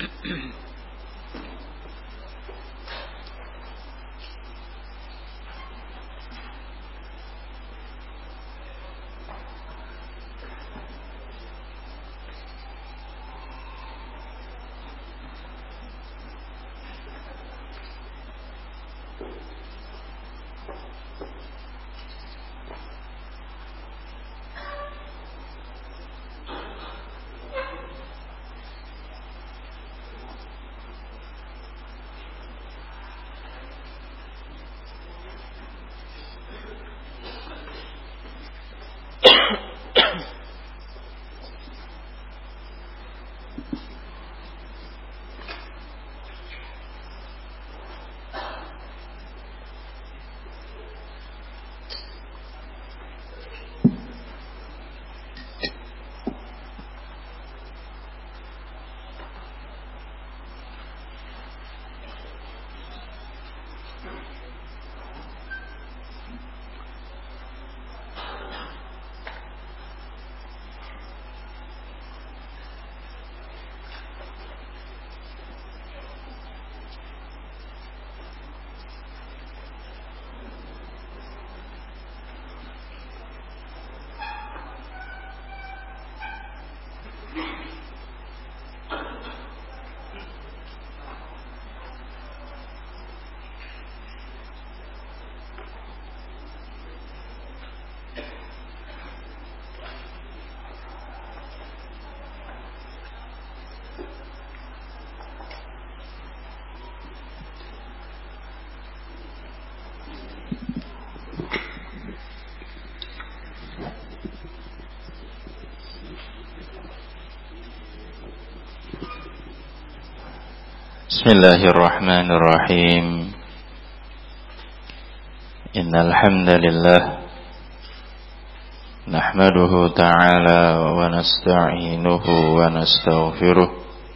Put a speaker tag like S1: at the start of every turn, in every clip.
S1: Bismillahirrahmanirrahim. Innal hamdalillah nahmaduhu ta'ala wa nasta'inuhu wa nastaghfiruh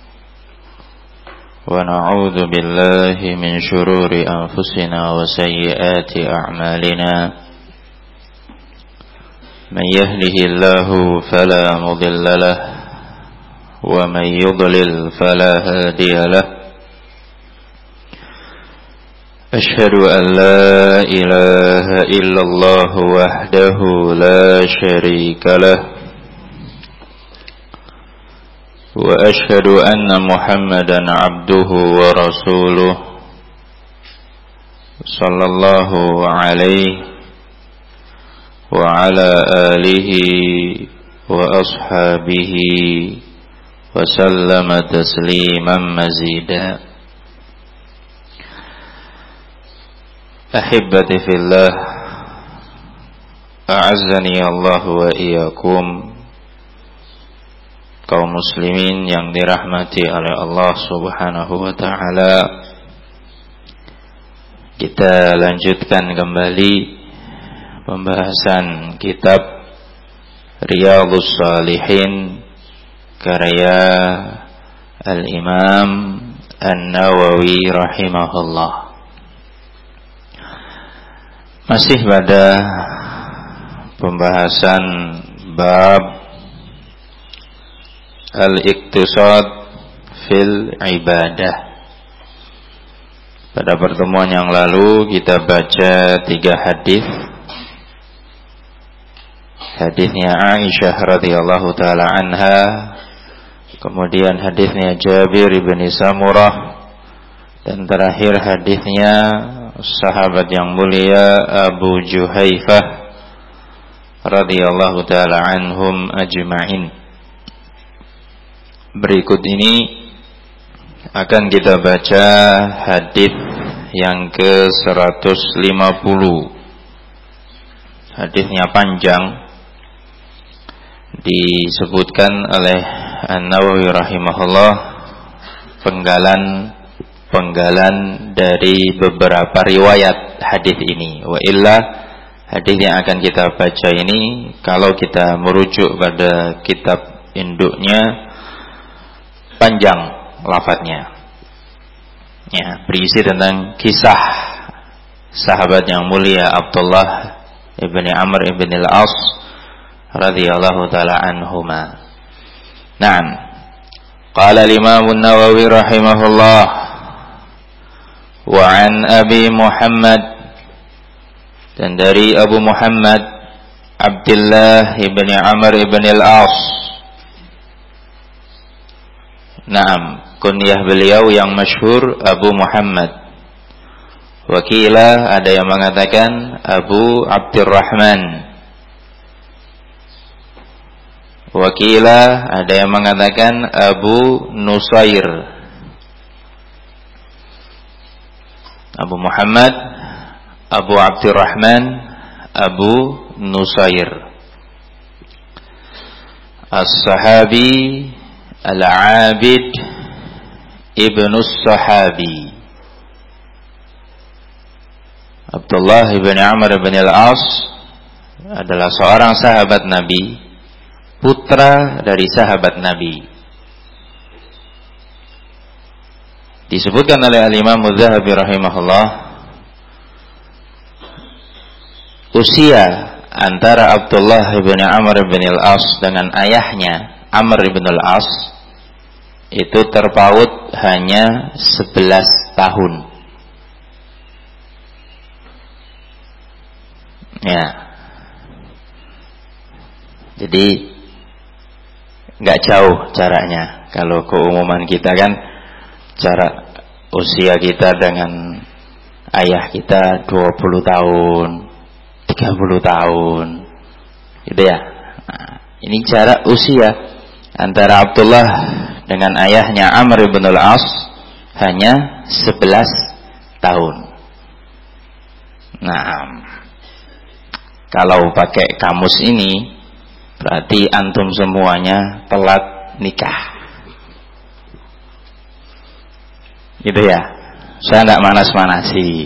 S1: wa na'udzu billahi min shururi anfusina wa sayyiati a'malina. Man yahdihillahu fala mudilla lahu wa man yudlil fala hadiya lahu. أشهد أن لا إله إلا الله وحده لا شريك له وأشهد أن محمدا عبده ورسوله صلى الله عليه وعلى آله وأصحابه وسلم تسليما مزيدا. Ahibati fillah, a'azzani Allah wa iyyakum, kaum muslimin yang dirahmati oleh Allah Subhanahu wa ta'ala. Kita lanjutkan kembali pembahasan kitab Riyadhus Shalihin karya Al-Imam An-Nawawi rahimahullah. Masih pada pembahasan bab al-iqtisad fil ibadah. Pada pertemuan yang lalu kita baca 3 hadis. Hadisnya Aisyah radhiyallahu taala anha, kemudian hadisnya Jabir bin Samurah, dan terakhir hadisnya sahabat yang mulia Abu Juhaifah radhiyallahu taala anhum ajma'in. Berikut ini akan kita baca hadis yang ke-150. Hadisnya panjang, disebutkan oleh An-Nawawi rahimahullah penggalan dari beberapa riwayat hadis ini. Wa illa, hadis yang akan kita baca ini kalau kita merujuk pada kitab induknya panjang lafadznya. Ya, berisi tentang kisah sahabat yang mulia Abdullah ibni Amr ibn al-As radhiyallahu taala anhuma. Naam. Qala al-Imam an-Nawawi rahimahullah wa an Abi Muhammad, dan dari Abu Muhammad Abdullah ibn Amr ibn al-As. Naam, kunyah beliau yang masyhur Abu Muhammad. Wakila ada yang mengatakan Abu Abdurrahman. Wakila ada yang mengatakan Abu Nusair. Abu Muhammad, Abu Abdurrahman, Abu Nusair. As-Sahabi Al-Abid Ibnus Sahabi. Abdullah ibn Amr ibn al-As adalah seorang sahabat Nabi, putra dari sahabat Nabi. Disebutkan oleh Al-Imam Az-Zahabi rahimahullah, usia antara Abdullah ibn Amr ibn al-As dengan ayahnya Amr ibn al-As itu terpaut hanya 11 tahun. Ya. Jadi nggak jauh jaraknya. Kalau keumuman kita kan jarak usia kita dengan ayah kita 20 tahun, 30 tahun, gitu ya. Nah, ini jarak usia antara Abdullah dengan ayahnya Amr ibn al-As hanya 11 tahun. Nah, kalau pakai kamus ini berarti antum semuanya telat nikah. Gitu ya. Saya tidak manas-manasi.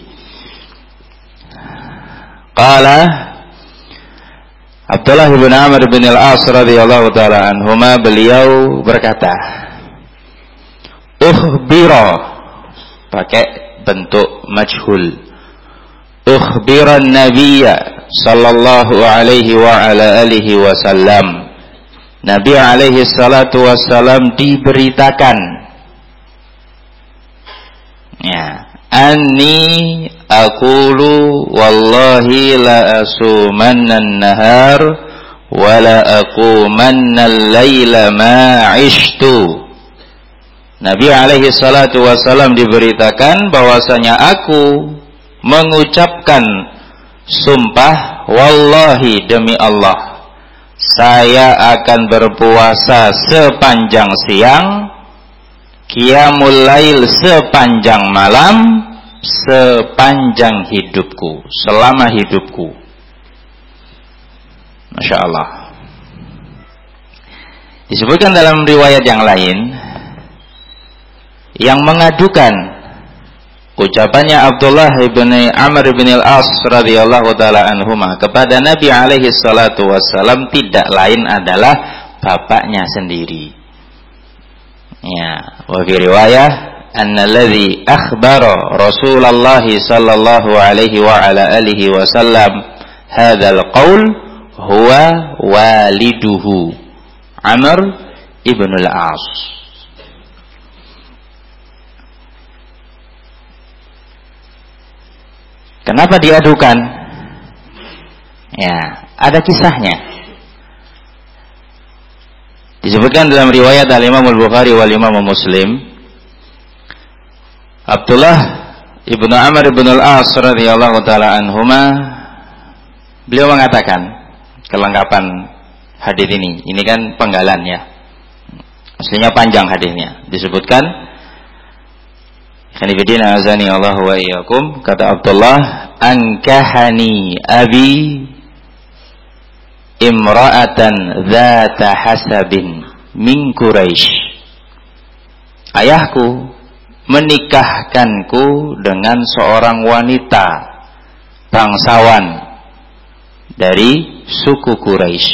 S1: Qala Abdullah bin Amr bin al-As radhiyallahu taala anhuma, beliau berkata, ukhbira, pakai bentuk majhul. Ukhbiran nabiyya sallallahu alaihi wa ala alihi wasallam, Nabi alaihi salatu wassalam diberitakan, ya, anni aqulu wallahi la asumanna an-nahar wa la aqumanna al-laila ma 'ishtu. Nabi alaihi salatu wassalam diberitakan bahwasanya aku mengucapkan sumpah, wallahi demi Allah, saya akan berpuasa sepanjang siang, qiyamul lail sepanjang malam, sepanjang hidupku, selama hidupku. Masya Allah. Disebutkan dalam riwayat yang lain yang mengadukan ucapannya Abdullah ibn Amr ibn al-As radhiyallahu taala anhuma kepada Nabi alaihi salatu wassalam tidak lain adalah bapaknya sendiri. Ya, wa fi riwayah anna alladhi akhbara Rasulullah sallallahu alaihi wa ala alihi wasallam hadzal qaul huwa waliduhu Amr ibn al-As. Kenapa diadukan? Ya, ada kisahnya. Disebutkan dalam riwayat Al-Imam Al-Bukhari wal Imam Muslim, Abdullah ibnu Amr ibn al-As radhiyallahu taala anhuma, beliau mengatakan, kelengkapan hadis ini kan penggalan ya. Aslinya panjang hadisnya. Disebutkan, Khanifidina azani Allah wa iyyakum, kata Abdullah, ankahani abi imra'atan dzata hasabin min Quraisy. Ayahku menikahkanku dengan seorang wanita bangsawan dari suku Quraisy.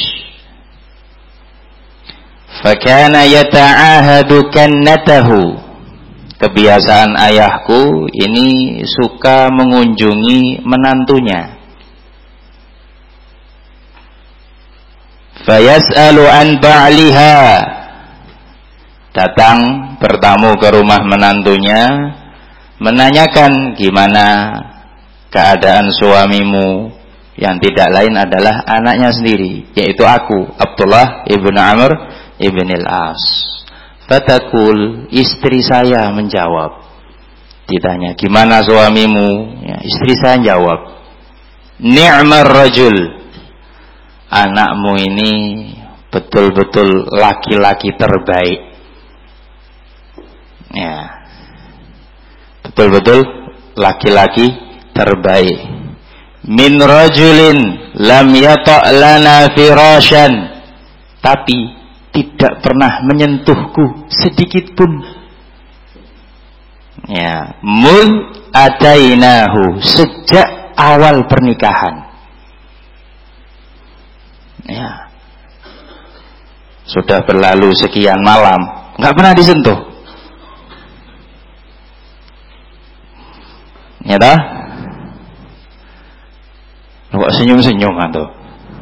S1: Fakana yata'ahadu kannatahu. Kebiasaan ayahku ini suka mengunjungi menantunya. Fayas'alu an ba'liha. datang bertamu ke rumah menantunya, menanyakan gimana keadaan suamimu, yang tidak lain adalah anaknya sendiri, yaitu aku, Abdullah ibn Amr ibn al-As. Fatakul, istri saya menjawab. Ditanya, gimana suamimu? Ya, istri saya jawab, ni'mar rajul, anakmu ini betul-betul laki-laki terbaik. Ya, betul-betul laki-laki terbaik. Min rajulin lam yata' lana firasyan, tapi tidak pernah menyentuhku sedikit pun. Ya, mul atainahu, sejak awal pernikahan. Ya, sudah berlalu sekian malam, nggak pernah disentuh. Ya dah? Kok senyum-senyum atau?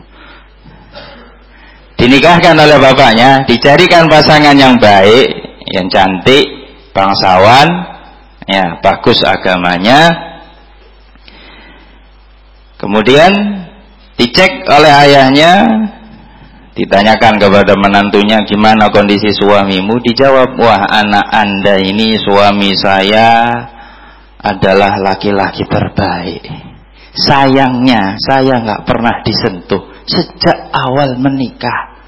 S1: Dinikahkan oleh bapaknya, dicarikan pasangan yang baik, yang cantik, bangsawan, ya, bagus agamanya. Kemudian dicek oleh ayahnya, ditanyakan kepada menantunya, gimana kondisi suamimu? Dijawab, wah, anak anda ini, suami saya adalah laki-laki terbaik. Sayangnya saya nggak pernah disentuh sejak awal menikah.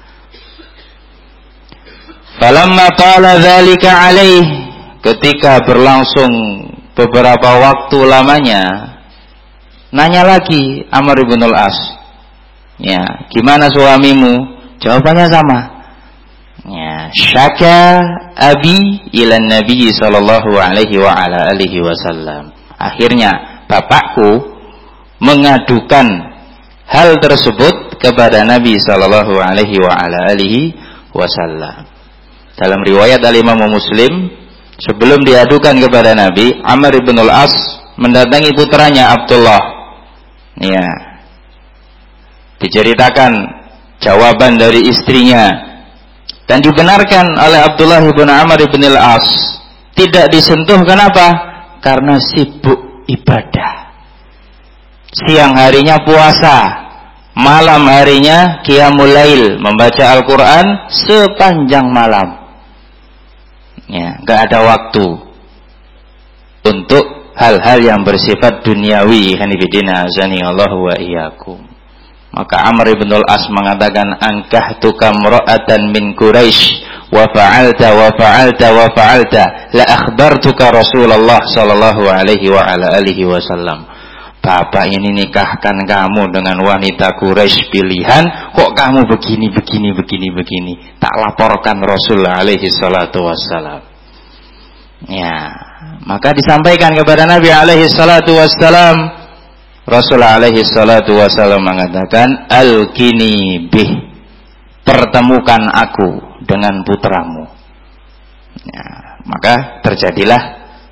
S1: Falamma qala dzalika alaih, ketika berlangsung beberapa waktu lamanya, nanya lagi Amr ibn al-As, ya, gimana suamimu? Jawabannya sama. Ya, syaka abi ila nabi sallallahu alaihi wa ala alihi wasallam. Akhirnya bapakku mengadukan hal tersebut kepada Nabi sallallahu alaihi wa ala alihi wasallam. Dalam riwayat Al-Imam Muslim, sebelum diadukan kepada Nabi, Amr ibn al-As mendatangi putranya Abdullah. Ya. Diceritakan jawaban dari istrinya dan dibenarkan oleh Abdullah ibn Amr ibn al-As. Tidak disentuh, kenapa? Karena sibuk ibadah. Siang harinya puasa, malam harinya qiyamul lail, membaca Al-Quran sepanjang malam. Ya, gak ada waktu untuk hal-hal yang bersifat duniawi. Hanifidina azani Allah wa iyyakum. Maka Amr ibn al-As mengatakan, ankahtuka mra'atan min Quraisy wa fa'alta wa fa'alta wa fa'alta la akhbartuka Rasulullah sallallahu alaihi wa ala alihi wasallam. Bapak ini nikahkan kamu dengan wanita Quraisy pilihan, kok kamu begini. Tak laporkan Rasulullah alaihi salatu wassalam. Ya, maka disampaikan kepada Nabi alaihi salatu wassalam. Rasulullah alaihi salatu wassalam mengatakan, alqini bih, pertemukan aku dengan putramu. Ya, maka terjadilah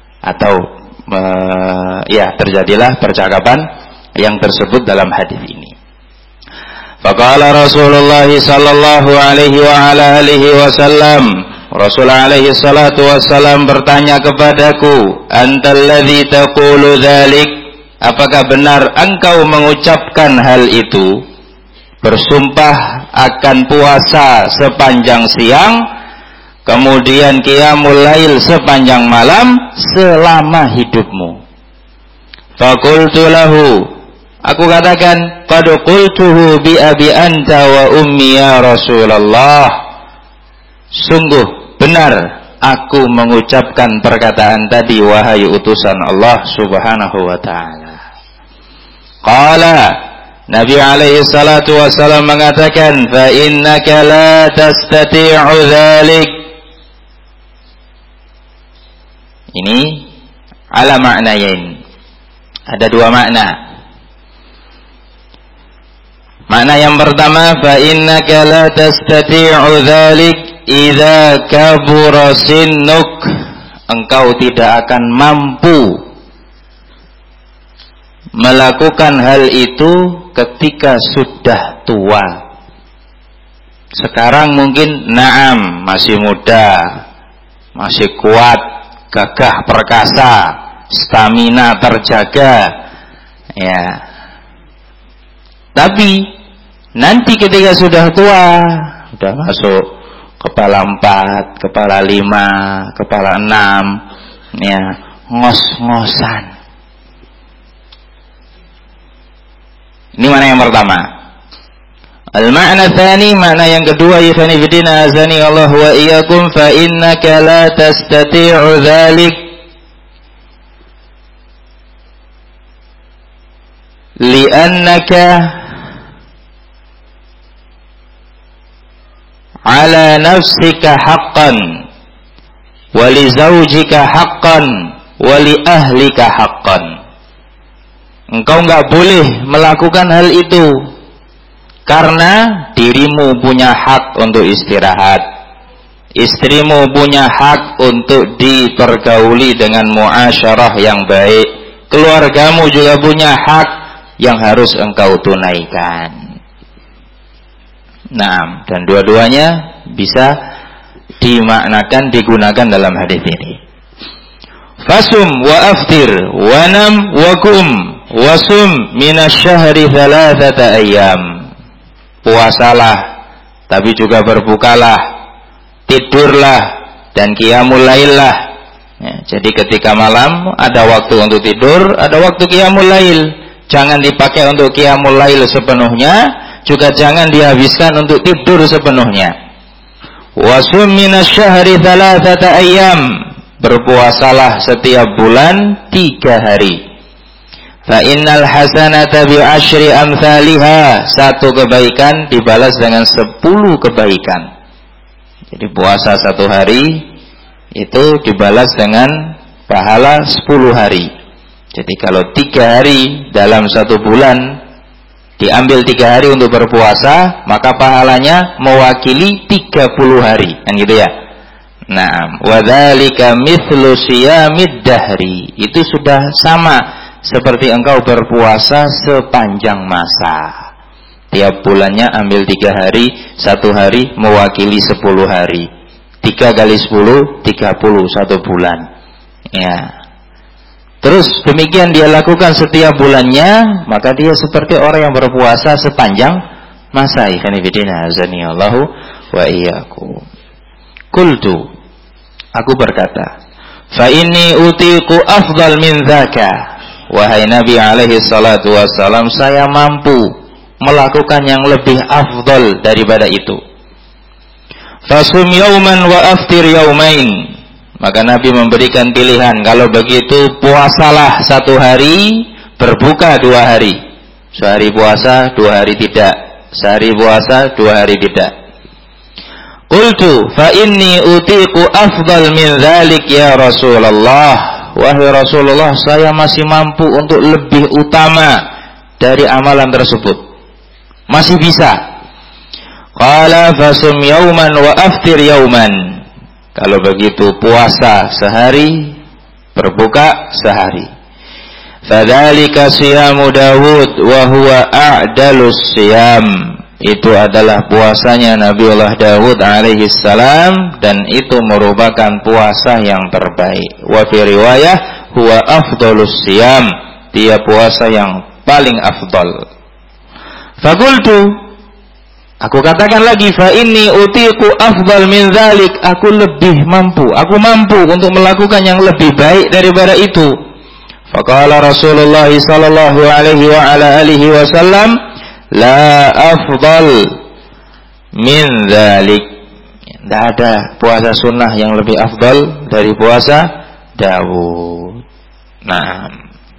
S1: terjadilah percakapan yang tersebut dalam hadis ini. Faqala Rasulullah sallallahu alaihi wa ala alihi wasallam, Rasulullah alaihi salatu wasallam bertanya kepadaku, antal ladzi taqulu dzalik, apakah benar engkau mengucapkan hal itu, bersumpah akan puasa sepanjang siang, kemudian qiyamul lail sepanjang malam selama hidupmu? Faqultu lahu, aku katakan, qad qultuhu bi abi anta wa ummi ya Rasulullah, sungguh benar aku mengucapkan perkataan tadi, wahai utusan Allah subhanahu wa ta'ala. Qala, Nabi alaihi salatu wassalam mengatakan, fa innaka la tastati'u dzalik. Ini ala maknain, ada dua makna. Makna yang pertama, fa innaka la tastati'u dzalik idza kabura sinnuk, engkau tidak akan mampu melakukan hal itu ketika sudah tua. Sekarang mungkin na'am, masih muda, masih kuat, gagah perkasa, stamina terjaga, ya. Tapi nanti ketika sudah tua, sudah masuk kepala 4, kepala 5, kepala 6, ya, ngos-ngosan. Ini mana yang pertama? Al-ma'na tsani, makna yang kedua, ikhwani fillah azani Allah wa iyyakum, fa innaka la tastati'u dzalik li'annaka ala nafsika haqqan wa li zawjika haqqan wa li ahlika haqqan. Engkau enggak boleh melakukan hal itu karena dirimu punya hak untuk istirahat, istrimu punya hak untuk dipergauli dengan muasyarah yang baik, keluargamu juga punya hak yang harus engkau tunaikan. Nah, dan dua-duanya bisa dimaknakan, digunakan dalam hadis ini. Fasum wa aftir wa nam wa kum wasum minasyahri thalathata ayyam. Puasalah, tapi juga berbukalah, tidurlah, dan qiyamul laillah. Ya, jadi ketika malam ada waktu untuk tidur, ada waktu qiyamul lail. Jangan dipakai untuk qiyamul lail sepenuhnya, juga jangan dihabiskan untuk tidur sepenuhnya. Wasum minasyahri thalathata ayyam. Berpuasalah setiap bulan 3 hari. Fa innal hasanata bi asyri amsalihha. Satu kebaikan dibalas dengan 10 kebaikan. Jadi puasa 1 hari itu dibalas dengan pahala 10 hari. Jadi kalau 3 hari dalam 1 bulan diambil 3 hari untuk berpuasa, maka pahalanya mewakili 30 hari. Kan gitu ya. Nah, wa dzalika mithlu siyamid dahri. Itu sudah sama seperti engkau berpuasa sepanjang masa. Tiap bulannya ambil 3 hari, 1 hari mewakili 10 hari. 3 kali 10, 30, 1 bulan. Ya. Terus demikian dia lakukan setiap bulannya, maka dia seperti orang yang berpuasa sepanjang masa. Ikhwani fillah azani Allahu wa iyyakum. Qultu, aku berkata, fa inni utiqu afdal min dzaka. Wahai Nabi alaihi salatu wassalam, saya mampu melakukan yang lebih afdal daripada itu. Fasum yauman wa aftir yaumain. Maka Nabi memberikan pilihan, kalau begitu puasalah 1 hari, berbuka 2 hari. Sehari puasa, 2 hari tidak. Sehari puasa, 2 hari tidak. Qultu fa inni utiqu afdal min dzalik ya Rasulullah. Wahai Rasulullah, saya masih mampu untuk lebih utama dari amalan tersebut. Masih bisa. Qala fasum yauman wa aftir yauman. Kalau begitu puasa sehari, berbuka sehari. Fadzalika siyamu Dawud wa huwa a'dalus siyam. Itu adalah puasanya Nabiullah Dawud alaihi salam, dan itu merupakan puasa yang terbaik. Wa fi riwayah huwa afdalus siyam. Dia puasa yang paling afdal. Faqultu, aku katakan lagi, fa inni utiqu afdal min dzalik. Aku lebih mampu, aku mampu untuk melakukan yang lebih baik daripada itu. Faqala Rasulullah sallallahu alaihi wa ala alihi wasallam, la afdal min dzalik. Tidak ada puasa sunnah yang lebih afdal dari puasa Dawud. Nah,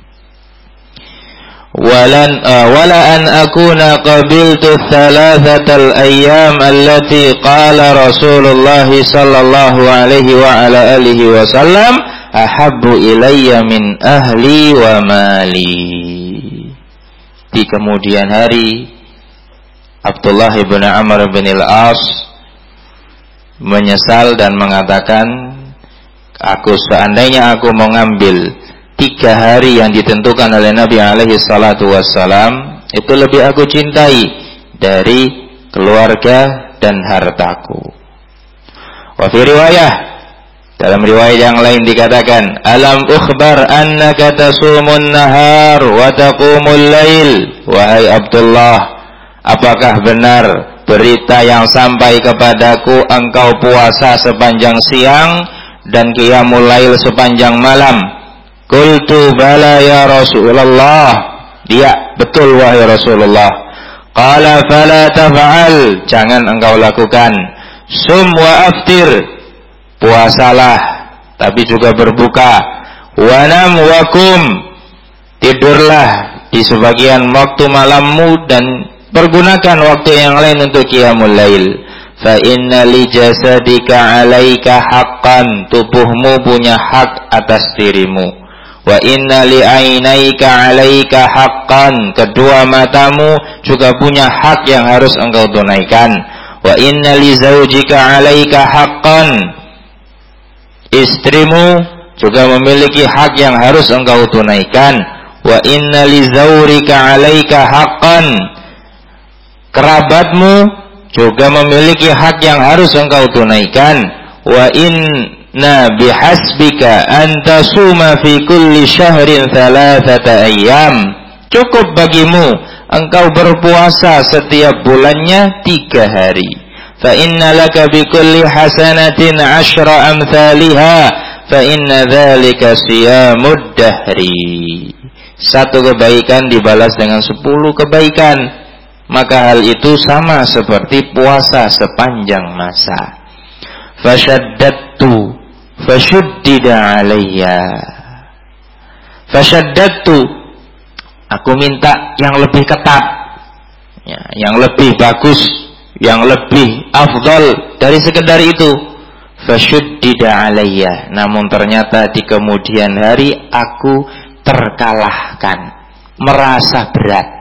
S1: wala an akuna qabiltu thalathatal ayyam allati qala Rasulullah sallallahu alaihi wa ala alihi wasallam ahabbu ilayya min ahli wa mali. Di kemudian hari, Abdullah bin Amr bin al-As menyesal dan mengatakan, seandainya aku mengambil 3 hari yang ditentukan oleh Nabi alaihi salatu wassalam, itu lebih aku cintai dari keluarga dan hartaku. Wa fi riwayah, Dalam riwayat yang lain dikatakan, alam ukhbar annaka tasumun nahar wa taqumul lail. Wahai Abdullah, apakah benar berita yang sampai kepadaku engkau puasa sepanjang siang dan qiyamul lail sepanjang malam? Qultu bala ya Rasulullah. Ya, betul wahai Rasulullah. Qala fala taf'al, jangan engkau lakukan. Sum wa aftir, puasalah tapi juga berbuka. Wanam wakum, tidurlah di sebagian waktu malammu dan pergunakan waktu yang lain untuk qiyamul lail. Fa inna li jasadika 'alaika haqqan, tubuhmu punya hak atas dirimu. Wa inna li 'ainaika 'alaika haqqan, kedua matamu juga punya hak yang harus engkau tunaikan. Wa inna li zaujika 'alaika haqqan, istrimu juga memiliki hak yang harus engkau tunaikan. Wa inna li zaurika 'alaika haqqan, kerabatmu juga memiliki hak yang harus engkau tunaikan. Wa inna bihasbika an tasuma fi kulli syahrin 3 ayyam, cukup bagimu engkau berpuasa setiap bulannya 3 hari. Fa inna laka bi kulli hasanatin 10 amsalha, fa inna dzalika siyamud dahri. 1 kebaikan dibalas dengan 10 kebaikan, maka hal itu sama seperti puasa sepanjang masa. Fasyaddadtu fashuddida alayya. Fasyaddadtu, aku minta yang lebih ketat, ya, yang lebih bagus, yang lebih afdal dari sekedar itu. Fashuddida alayya, namun ternyata di kemudian hari aku terkalahkan, merasa berat.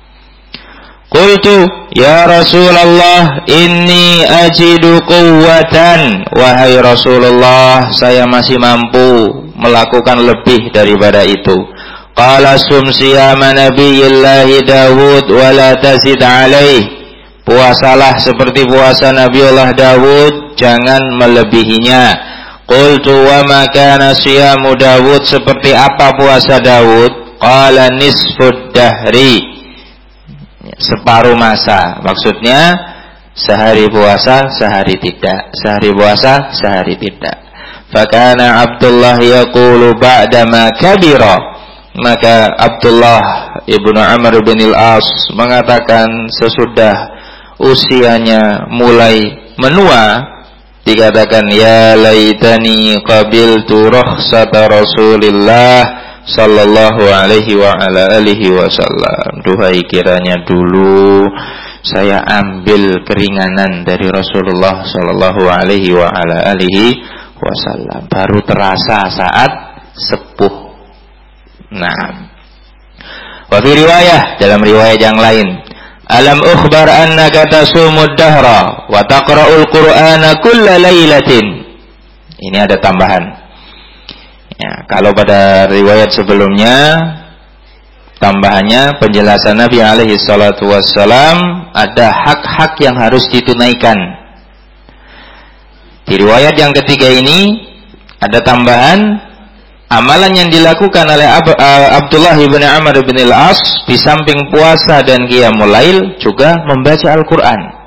S1: Qultu ya Rasulullah inni ajidu quwwatan, wahai Rasulullah saya masih mampu melakukan lebih daripada itu. Qala sum siyama nabiyillahi Dawud wa la tazid alaih, puasalah seperti puasa Nabiullah Dawud, jangan melebihinya. Qultu wa ma kana siyamu Dawud, seperti apa puasa Dawud? Qala nisfud dahri, separuh masa, maksudnya sehari puasa sehari tidak, sehari puasa sehari tidak. Fakana Abdullah yaqulu ba'dama kabira, maka Abdullah ibnu Amr bin al-As mengatakan sesudah usianya mulai menua, dikatakan ya laitani qabiltu rukhsata Rasulillah sallallahu alaihi wa ala alihi wasallam. Duhai kiranya dulu saya ambil keringanan dari Rasulullah sallallahu alaihi wa ala alihi wasallam, baru terasa saat sepuh. Nah, wa fi riwayah, dalam riwayat yang lain, alam ukhbar annaka tasumud dahra wa taqra'ul qur'ana kulla lailatin. Ini ada tambahan. Ya, kalau pada riwayat sebelumnya tambahannya penjelasan Nabi alaihi salatu wassalam ada hak-hak yang harus ditunaikan. Di riwayat yang ketiga ini ada tambahan amalan yang dilakukan oleh Abdullah bin Amr bin al-As di samping puasa dan qiyamul lail juga membaca Al-Qur'an.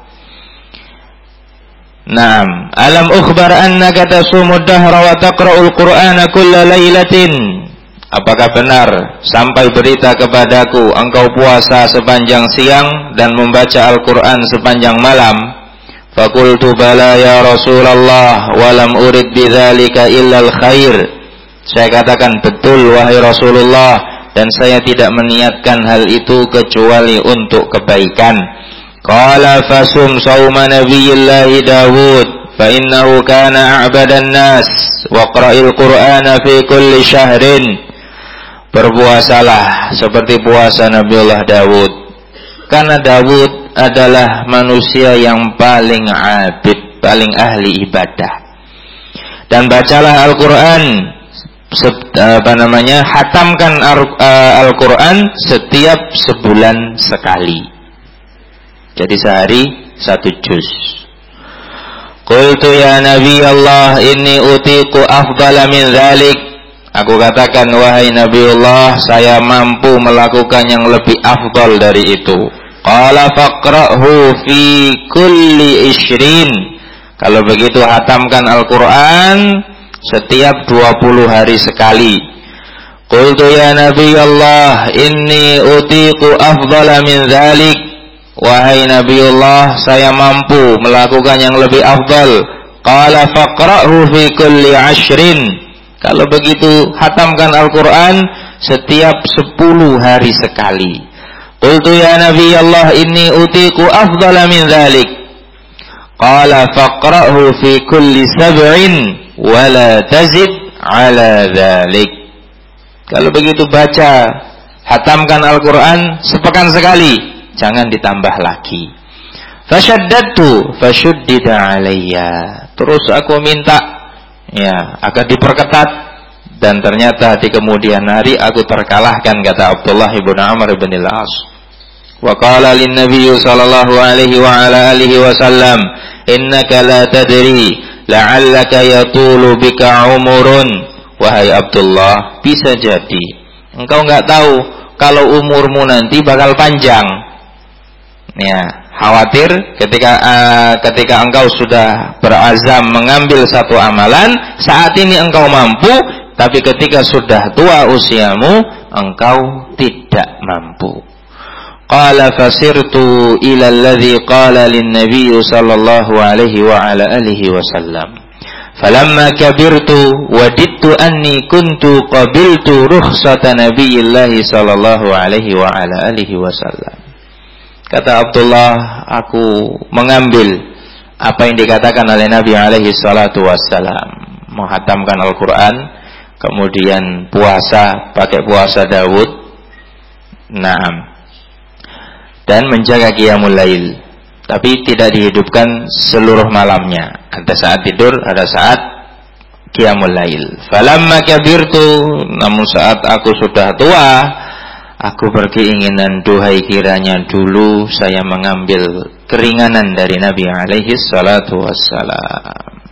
S1: Naam, alam ukhbar annaka tasumud dahra wa taqra'ul qur'ana kulla lailatin, apakah benar sampai berita kepadaku engkau puasa sepanjang siang dan membaca Al-Qur'an sepanjang malam? Faqultu bala ya Rasulullah wa lam urid bidzalika illa al-khair, saya katakan betul wahai Rasulullah, dan saya tidak meniatkan hal itu kecuali untuk kebaikan. Qala fasum sauma nabiyillahi Dawud fa innahu kana a'badan nas wa qra'il qur'ana fi kulli syahrin, berpuasalah seperti puasa Nabiullah Dawud, karena Dawud adalah manusia yang paling abid, paling ahli ibadah, dan bacalah Al-Qur'an, hatamkan Al-Qur'an setiap sebulan sekali. Jadi sehari 1 juz. Qultu ya Nabi Allah inni utiqu afdala min dzalik. Aku katakan, wahai Nabiullah, saya mampu melakukan yang lebih afdal dari itu. Qala faqra'hu fi kulli 20. Kalau begitu hatamkan Al-Qur'an setiap 20 hari sekali. Qultu ya Nabi Allah inni utiqu afdala min dzalik. Wahai Nabiullah, saya mampu melakukan yang lebih afdal. Qala faqra'hu fi kulli 20. Kalau begitu hatamkan Al-Qur'an setiap 10 hari sekali. Qultu ya Nabi Allah inni utiqu afdala min dzalik. Qala faqra'hu fi kulli 7 wa la tazid ala dzalik. Kalau begitu baca, hatamkan Al-Qur'an sepekan sekali, jangan ditambah lagi. Fasyaddadtu fashuddida alayya. Terus aku minta agar diperketat, dan ternyata di kemudian hari aku terkalahkan, kata Abdullah ibn Amr ibn al-As. Wa qala lin Nabi sallallahu alaihi wa ala alihi wasallam, innaka la tadri la'allaka yatulu bika umurun. Wahai Abdullah, bisa jadi engkau enggak tahu kalau umurmu nanti bakal panjang. Khawatir ketika engkau sudah berazam mengambil satu amalan, saat ini engkau mampu, tapi ketika sudah tua usiamu, engkau tidak mampu. Qala fasirtu ila alladhi qala lin-nabiy sallallahu alaihi wa ala alihi wasallam. Falamma kabirtu wadidtu anni kuntu qabiltu rukhsata nabiyillahi sallallahu alaihi wa ala alihi wasallam. Kata Abdullah, aku mengambil apa yang dikatakan oleh Nabi alaihi salatu wassalam, menghatamkan Al-Quran, kemudian puasa, pakai puasa Daud, dan menjaga qiyamul lail, tapi tidak dihidupkan seluruh malamnya. Ada saat tidur, ada saat qiyamul lail. Falamma kabirtu, namun saat aku sudah tua, aku berkeinginan, duhai kiranya dulu saya mengambil keringanan dari Nabi alaihi salatu wassalam.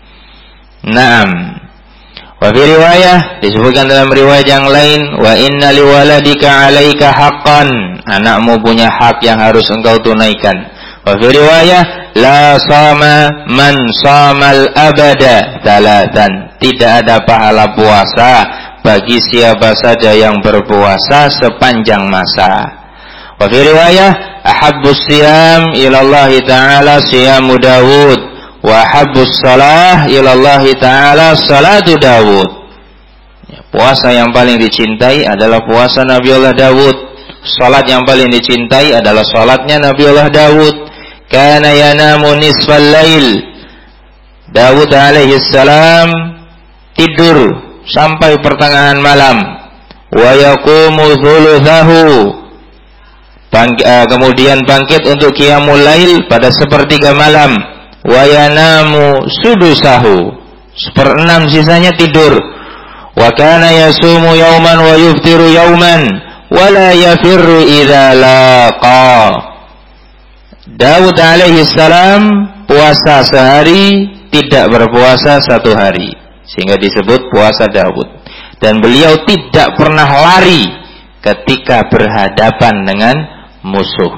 S1: Wa fi riwayah, disebutkan dalam riwayat yang lain, wa inna liwaladika alaika haqqan, anakmu punya hak yang harus engkau tunaikan. Wa fi riwayah, la sama man samal abada talatan, tidak ada pahala puasa bagi siapa saja yang berpuasa sepanjang masa. Wa fi riwayah, ahabbus siyam ila Allah Ta'ala siyamu Dawud, wa ahabbus salah ila Allah Ta'ala salatu Dawud. Puasa yang paling dicintai adalah puasa Nabiullah Dawud. Salat yang paling dicintai adalah salatnya Nabiullah Dawud. Kana yanamu nisfal lail. Dawud alaihi salam tidur sampai pertengahan malam, wa yaqumu thuluthahu, kemudian bangkit untuk qiyamul lail pada sepertiga malam, wa yanamu sudusahu, 1/6 sisanya tidur, wa kana yasumu yauman wa yuftiru yauman wa la yafirru idza laqa. Daud alaihi salam puasa sehari, tidak berpuasa 1 hari, sehingga disebut puasa Daud. Dan beliau tidak pernah lari ketika berhadapan dengan musuh.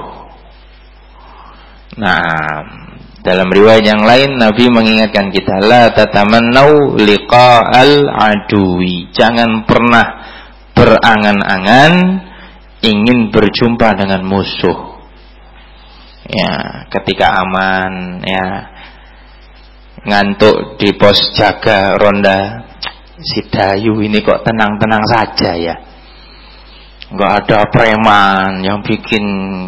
S1: Dalam riwayat yang lain Nabi mengingatkan kita, la tatamannau liqa'al aduwi, jangan pernah berangan-angan ingin berjumpa dengan musuh. Ketika aman, ngantuk di pos jaga ronda, si Dayu ini kok tenang-tenang saja ya, nggak ada preman yang bikin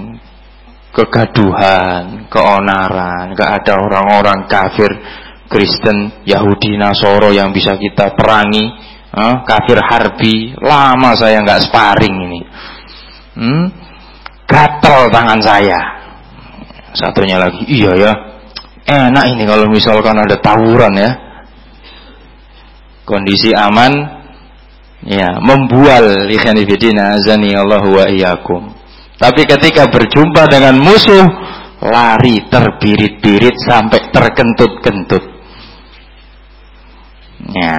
S1: kegaduhan, keonaran, nggak ada orang-orang kafir, Kristen, Yahudi, Nasoro yang bisa kita perangi, kafir harbi. Lama saya nggak sparring ini, gatel tangan saya. Satunya lagi, iya ya, enak ini kalau misalkan ada tawuran ya, kondisi aman, membual, ikhwan fillah azani Allahu wa iyyakum. Tapi ketika berjumpa dengan musuh, lari terbirit-birit sampai terkentut-kentut. Ya.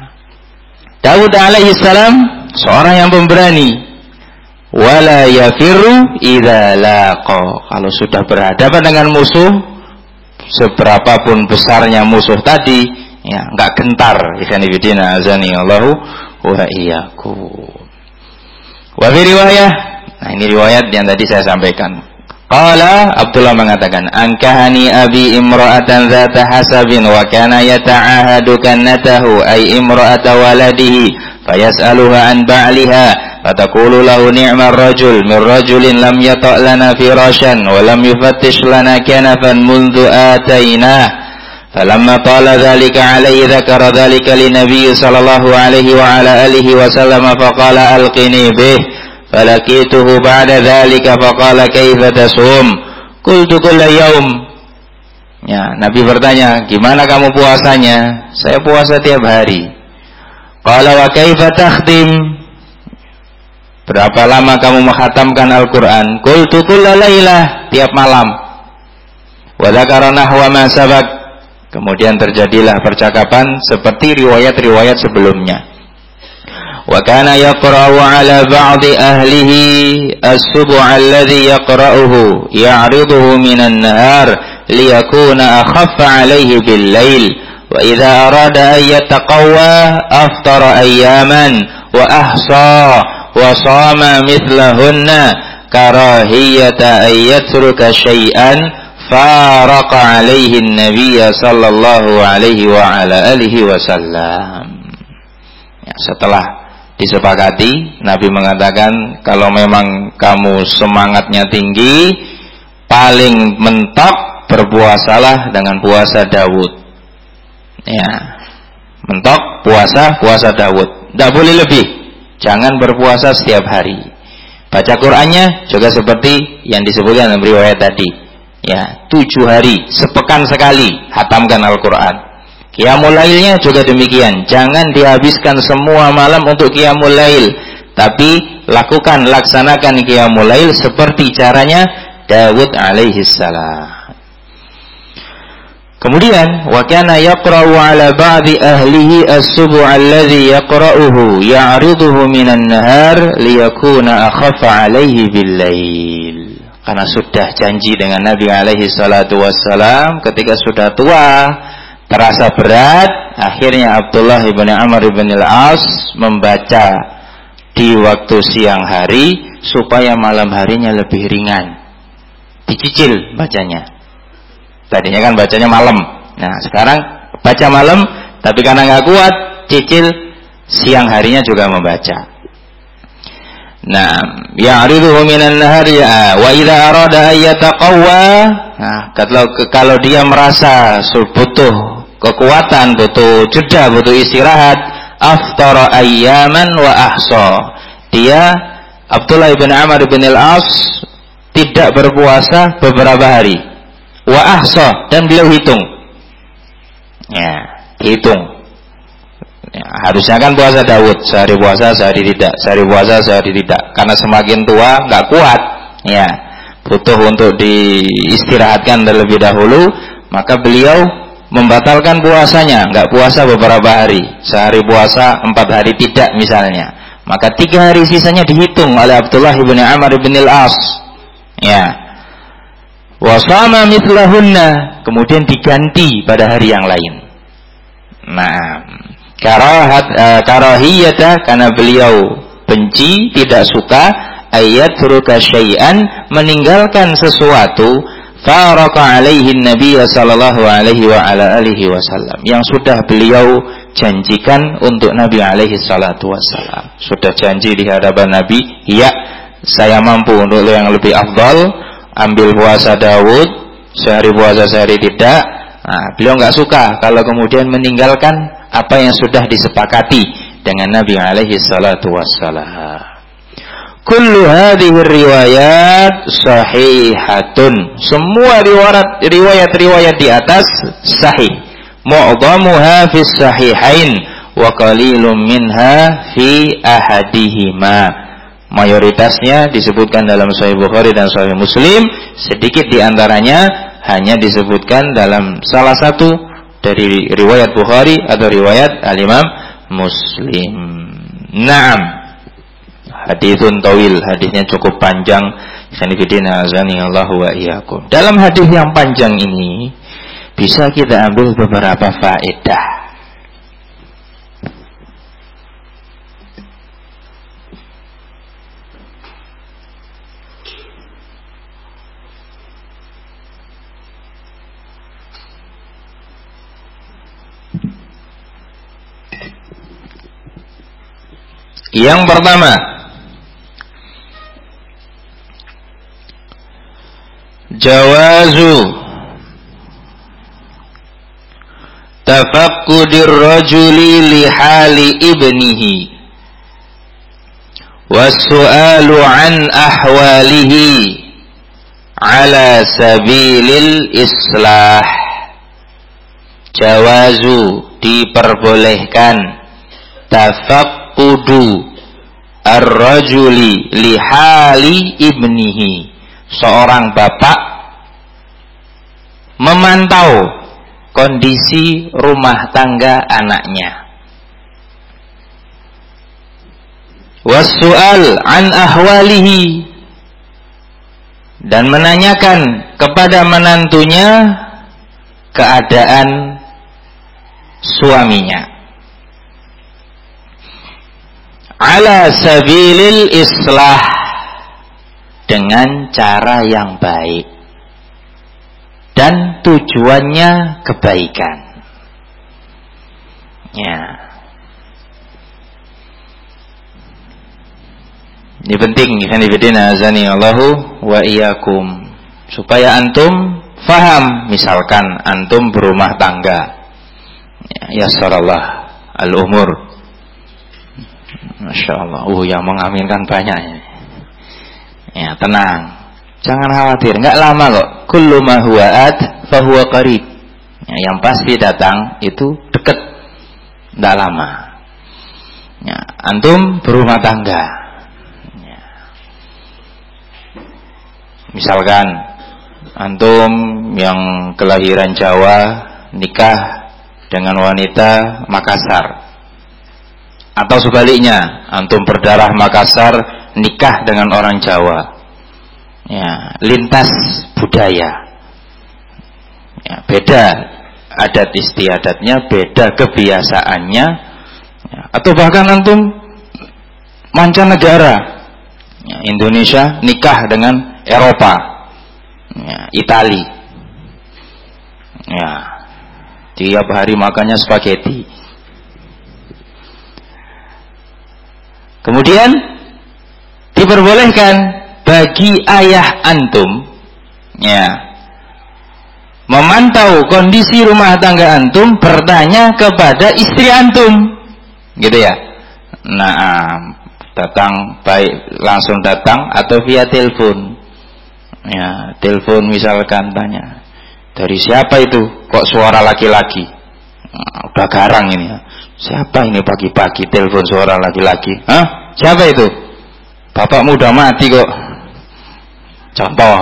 S1: Daud alaihissalam seorang yang pemberani. Wala yafirru idza laqa. Kalau sudah berhadapan dengan musuh, seberapapun besarnya musuh tadi, ya enggak gentar. Ikhwan fillah azani Allahu wa iyyakum. Wa fi riwayah, nah ini riwayat yang tadi saya sampaikan. Qala Abdullah mengatakan, "Ankahani abi imra'atan dzata hasabin wa kana yata'ahadu kannatahu ay imra'ata waladihi fayas'aluha an ba'liha fataqulu lahu ni'mar rajul min rajulin lam yata' lana firashan wa lam yufattish lana kanafan mundu atainah." Falamma tala dhalika alayhi dzakara dhalika linnabiy sallallahu alaihi wa ala alihi wa sallam faqala alqini bih. Falaqituhu ba'da dzalika faqala kaifa tasum? Qultu kulla yaum. Ya, Nabi bertanya, "Gimana kamu puasanya?" "Saya puasa tiap hari." Qala wa kaifa takhtim? Berapa lama kamu menghatamkan Al-Qur'an? Qultu kulla lailah, tiap malam. Wa dzakara nahwa ma sabaq. Kemudian terjadilah percakapan seperti riwayat-riwayat sebelumnya. Wa kana yaqra'u 'ala ba'di ahlihi as-sub'a alladhi yaqra'uhu ya'riduhu minan nahar liyakuna akhaffa 'alayhi bil-lail wa idza arada an yataqawwa aftara ayyaman wa ahsa wa shama mithlahunna karahiyata an yatruka syai'an faraqa 'alayhi an-nabiy sallallahu alaihi wa ala alihi wasallam. Ya, setelah disepakati, Nabi mengatakan, kalau memang kamu semangatnya tinggi, paling mentok berpuasalah dengan puasa Daud. Ya, mentok puasa Daud. Tidak boleh lebih. Jangan berpuasa setiap hari. Baca Qur'annya juga seperti yang disebutkan dalam riwayat tadi. Ya, 7 hari, sepekan sekali hatamkan Al-Quran. Qiyamul lailnya juga demikian. Jangan dihabiskan semua malam untuk qiyamul lail, tapi laksanakan qiyamul lail seperti caranya Daud alaihi salam. Kemudian wa kana yaqra'u 'ala ba'di ahlihi as-subh alladhi yaqra'uhu ya'riduhu minan nahar liyakuna akhaffa 'alaihi bil-lail. Karena sudah janji dengan Nabi alaihi salatu wassalam, ketika sudah tua terasa berat, akhirnya Abdullah ibn Amr ibn al-As membaca di waktu siang hari supaya malam harinya lebih ringan. Dicicil bacanya. Tadinya kan bacanya malam. Nah, sekarang baca malam, tapi karena nggak kuat, cicil siang harinya juga membaca. Nah, ya'riduhu minan nahari wa idza arada ay yataqawwa. Nah, kalau dia merasa butuh kekuatan, butuh jeda, butuh istirahat, aftara ayyaman wa ahsa. Dia Abdullah bin Amr bin al-As tidak berpuasa beberapa hari. Wa ahsa, dan beliau hitung. Ya, hitung. Ya, harusnya kan puasa Daud, sehari puasa, sehari tidak, sehari puasa, sehari tidak. Karena semakin tua nggak kuat, ya, butuh untuk diistirahatkan terlebih dahulu, maka beliau membatalkan puasanya, nggak puasa beberapa hari, sehari puasa, 4 hari tidak misalnya, maka 3 hari sisanya dihitung oleh Abdullah bin Amr bin al-As. Ya, wasama mithlahunna, kemudian diganti pada hari yang lain. Nah, karahiyata, karena beliau benci, tidak suka, ayat ruka syai'an, meninggalkan sesuatu, faraqa alaihi Nabi sallallahu alaihi wa ala alihi wasallam, yang sudah beliau janjikan untuk Nabi alaihi salatu wasallam. Sudah janji di hadapan Nabi, ya, saya mampu untuk yang lebih afdal, ambil puasa Daud, sehari puasa sehari tidak. Nah, beliau enggak suka kalau kemudian meninggalkan apa yang sudah disepakati dengan Nabi alaihi salatu wasallam. Kullu hadhihi riwayat sahihatun. Semua riwayat-riwayat di atas sahih. Mu'dhamuha fi sahihain wa qalilun minha fi ahadihima. Mayoritasnya disebutkan dalam Sahih Bukhari dan Sahih Muslim, sedikit di antaranya hanya disebutkan dalam salah satu dari riwayat Bukhari atau riwayat Al-Imam Muslim. Naam. Haditsun tawil, hadisnya cukup panjang. Sanifidina azani Allah wa iyyakum. Dalam hadis yang panjang ini bisa kita ambil beberapa faedah. Yang pertama, jawazu tafaqqudir rajuli li hali ibnihi was-su'alu an ahwalihi ala sabilil islah. Jawazu, diperbolehkan, tafaqqudu ar-rajuli li hali ibnihi, seorang bapak memantau kondisi rumah tangga anaknya. Was-su'al an ahwalihi, dan menanyakan kepada menantunya keadaan suaminya. Ala sabilil islah, dengan cara yang baik dan tujuannya kebaikan. Ya. Ini penting, ikhwanifidina azani Allahu wa iyyakum, supaya antum faham. Misalkan antum berumah tangga, ya yassarallah al-umur. Masya Allah, yang mengaminkan banyak ini. Ya, tenang, jangan khawatir, nggak lama kok. Kullu ma huwa at fa huwa qarib. Ya, yang pasti datang itu dekat, nggak lama. Ya, antum berumah tangga. Ya. Misalkan antum yang kelahiran Jawa nikah dengan wanita Makassar, atau sebaliknya, antum berdarah Makassar nikah dengan orang Jawa. Ya, lintas budaya. Ya, beda adat istiadatnya, beda kebiasaannya. Ya, atau bahkan antum mancanegara. Ya, Indonesia nikah dengan Eropa. Ya, Itali. Ya, tiap hari makannya spaghetti. Kemudian diperbolehkan bagi ayah antum, ya, memantau kondisi rumah tangga antum, bertanya kepada istri antum, gitu ya. Nah, datang, baik langsung datang atau via telepon. Ya, telepon misalkan, tanya, dari siapa itu? Kok suara laki-laki? Nah, udah garang ini ya. Siapa ini pagi-pagi telepon suara laki-laki? Hah? Siapa itu? Bapakmu udah mati kok. Contoh,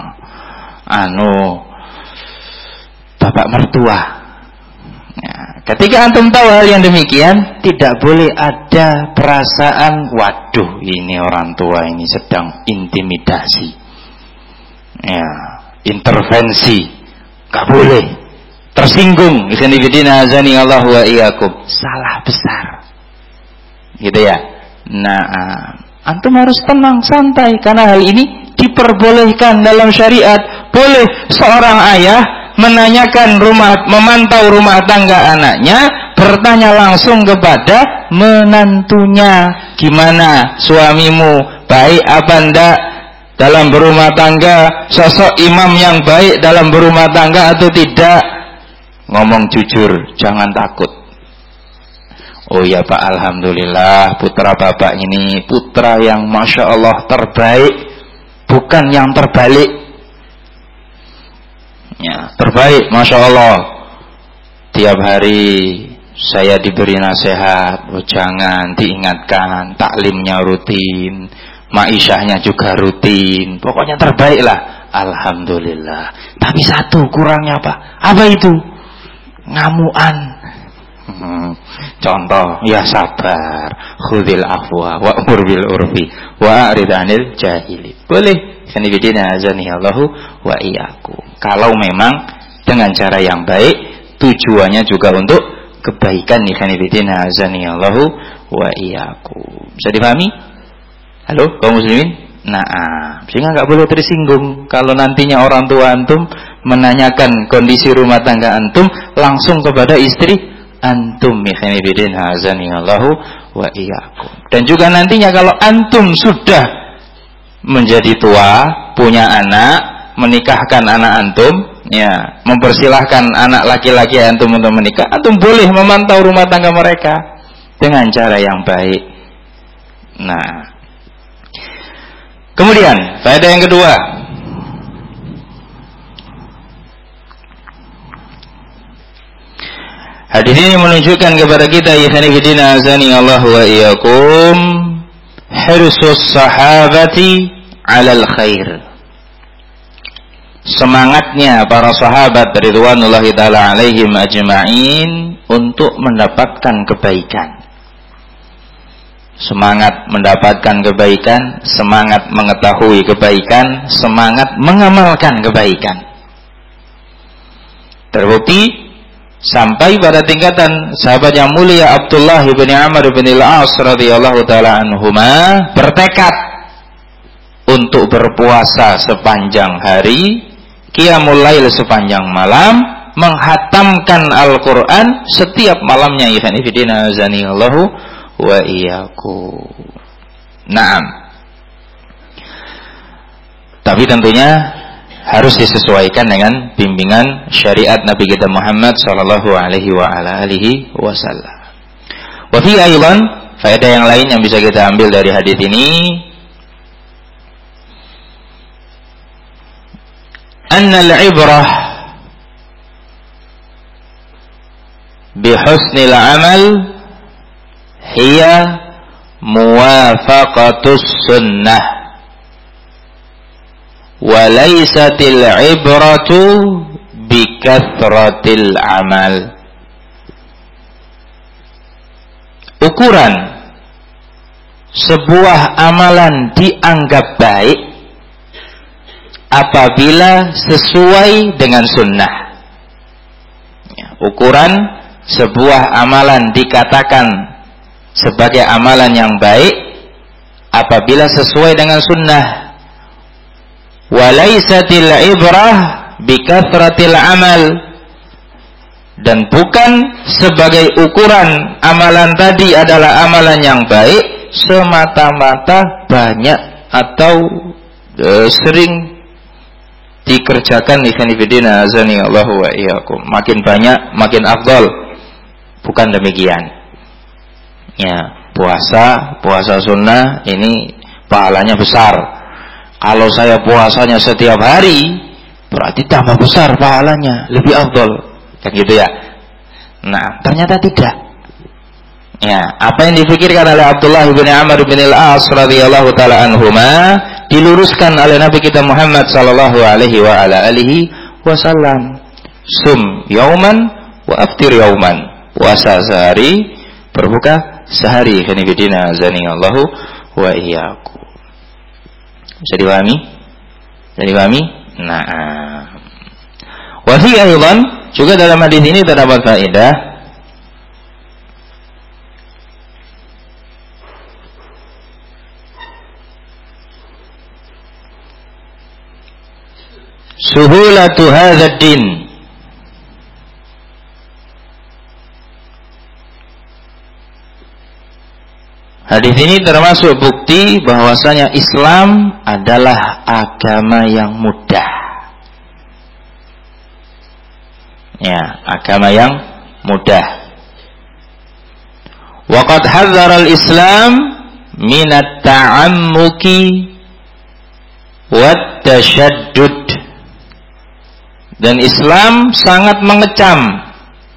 S1: bapak mertua. Ya, ketika antum tahu hal yang demikian, tidak boleh ada perasaan, waduh, ini orang tua ini sedang intimidasi. Ya, intervensi. Gak boleh. Tersinggung, ikhwanifidina azani Allah wa iyyakum, salah besar, gitu ya. Nah, antum harus tenang, santai, karena hal ini diperbolehkan dalam syariat. Boleh seorang ayah menanyakan memantau rumah tangga anaknya, bertanya langsung kepada menantunya, gimana suamimu, baik apa enggak dalam berumah tangga, sosok imam yang baik dalam berumah tangga atau tidak. Ngomong jujur, jangan takut. Oh ya Pak, alhamdulillah putra bapak ini putra yang Masya Allah terbaik, bukan yang terbalik. Ya, terbaik, Masya Allah. Tiap hari saya diberi nasihat, oh jangan, diingatkan, taklimnya rutin, ma'isyahnya juga rutin, pokoknya terbaik lah. Alhamdulillah. Tapi satu kurangnya apa? Apa itu? Ngamuan. Contoh, ya sabar, khudil afwa wa'mur bil urfi wa'rid 'anil jahili. Boleh, kanibidina azani Allahu wa iyyakum. Kalau memang dengan cara yang baik, tujuannya juga untuk kebaikan nih, kanibidina azani Allahu wa iyyakum. Bisa dipahami? Halo, kaum muslimin? Nah, sehingga nggak boleh tersinggung kalau nantinya orang tua antum menanyakan kondisi rumah tangga antum langsung kepada istri antum, mihnibidin hazani Allahu wa iyyakum. Dan juga nantinya kalau antum sudah menjadi tua, punya anak, menikahkan anak antum, ya, mempersilahkan anak laki-laki antum untuk menikah, antum boleh memantau rumah tangga mereka dengan cara yang baik. Nah, kemudian faedah yang kedua, hadis ini menunjukkan kepada kita, ikhwani fillah azani Allah wa iyyakum, hirsus sahabati 'alal khair. Semangatnya para sahabat ridwanullahi taala alaihim ajma'in untuk mendapatkan kebaikan. Semangat mendapatkan kebaikan, semangat mengetahui kebaikan, semangat mengamalkan kebaikan. Terbukti sampai pada tingkatan sahabat yang mulia Abdullah bin Amr bin al-As radhiyallahu taala anhuma bertekad untuk berpuasa sepanjang hari, qiyamul lail sepanjang malam, menghatamkan Al-Qur'an setiap malamnya, ikhwan fillah azanillahu wa iyyakum. Naam. Tapi tentunya harus disesuaikan dengan bimbingan syariat Nabi kita Muhammad sallallahu alaihi wa ala alihi wasallam. Wa fi aidan, faedah yang lain yang bisa kita ambil dari hadis ini, anna al-ibrah bi husnil amal hiya muwafaqatus sunnah wa laysatil ibratu bi kathratil amal. Ukuran sebuah amalan dianggap baik apabila sesuai dengan sunnah. Ukuran sebuah amalan dikatakan sebagai amalan yang baik apabila sesuai dengan sunnah. Walaisatil ibrah bikathratil amal, dan bukan sebagai ukuran amalan tadi adalah amalan yang baik semata-mata banyak atau sering dikerjakan, ikhwanifidina azani Allahu wa iyyakum, makin banyak makin afdal. Bukan demikian. Ya, puasa sunnah ini pahalanya besar. Kalau saya puasanya setiap hari, berarti tambah besar pahalanya, lebih afdal. Kan gitu ya. Nah, ternyata tidak. Ya, apa yang dipikirkan oleh Abdullah bin Amr bin al-As radhiyallahu taala anhuma diluruskan oleh Nabi kita Muhammad sallallahu alaihi wa ala alihi wasallam. Sum yauman wa aftir yauman. Puasa sehari, berbuka sehari. Kanibidina azani Allahu wa iyyakum. Bisa dipahami? Bisa dipahami? Nah, wa fi aidan, juga dalam hadis ini terdapat faedah suhulatu hadzal din. Hadis ini termasuk bukti bahwasanya Islam adalah agama yang mudah. Ya, agama yang mudah. Wa qad hadzara al-Islam min at-ta'ammuki wat tashaddud. Dan Islam sangat mengecam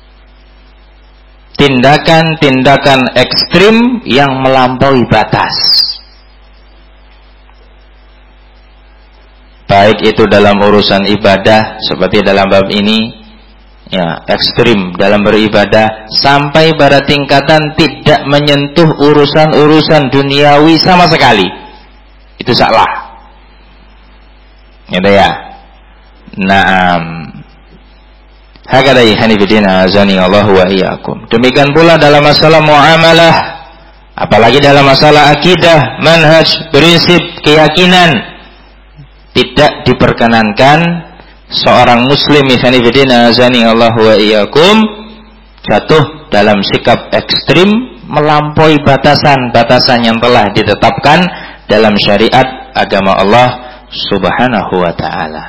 S1: tindakan-tindakan ekstrim yang melampaui batas. baik itu dalam urusan ibadah seperti dalam bab ini, ya, ekstrim dalam beribadah sampai pada tingkatan tidak menyentuh urusan-urusan duniawi sama sekali. Itu salah. Gitu ya. Naam. Hakada ikhwanifidina azani Allah wa iyyakum. Demikian pula dalam masalah muamalah, apalagi dalam masalah akidah, manhaj, prinsip, keyakinan, tidak diperkenankan seorang muslim ikhwanifidina azani Allah wa iyyakum jatuh dalam sikap ekstrim melampaui batasan-batasan yang telah ditetapkan dalam syariat agama Allah Subhanahu wa ta'ala.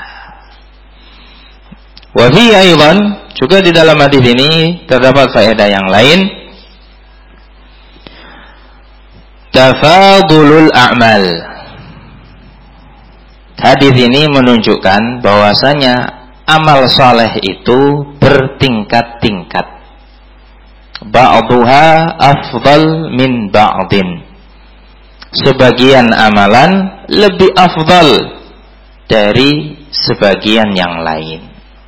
S1: Wa fi aidan, juga di dalam hadis ini terdapat faedah yang lain. Tafadulul a'mal. Hadis ini menunjukkan bahwasanya amal saleh itu bertingkat-tingkat. Ba'duha afdal min ba'din. Sebagian amalan lebih afdal dari sebagian yang lain.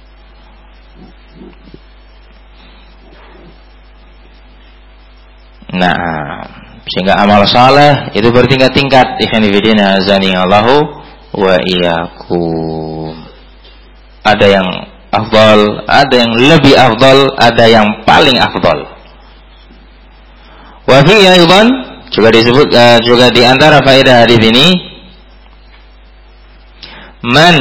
S1: Nah, sehingga amal saleh itu bertingkat-tingkat. Ikhwanifidina azani Allahu wa iyyakum. Ada yang afdal, ada yang lebih afdal, ada yang paling afdal. Wa fi aidan, juga disebut juga di antara faedah hadis ini, man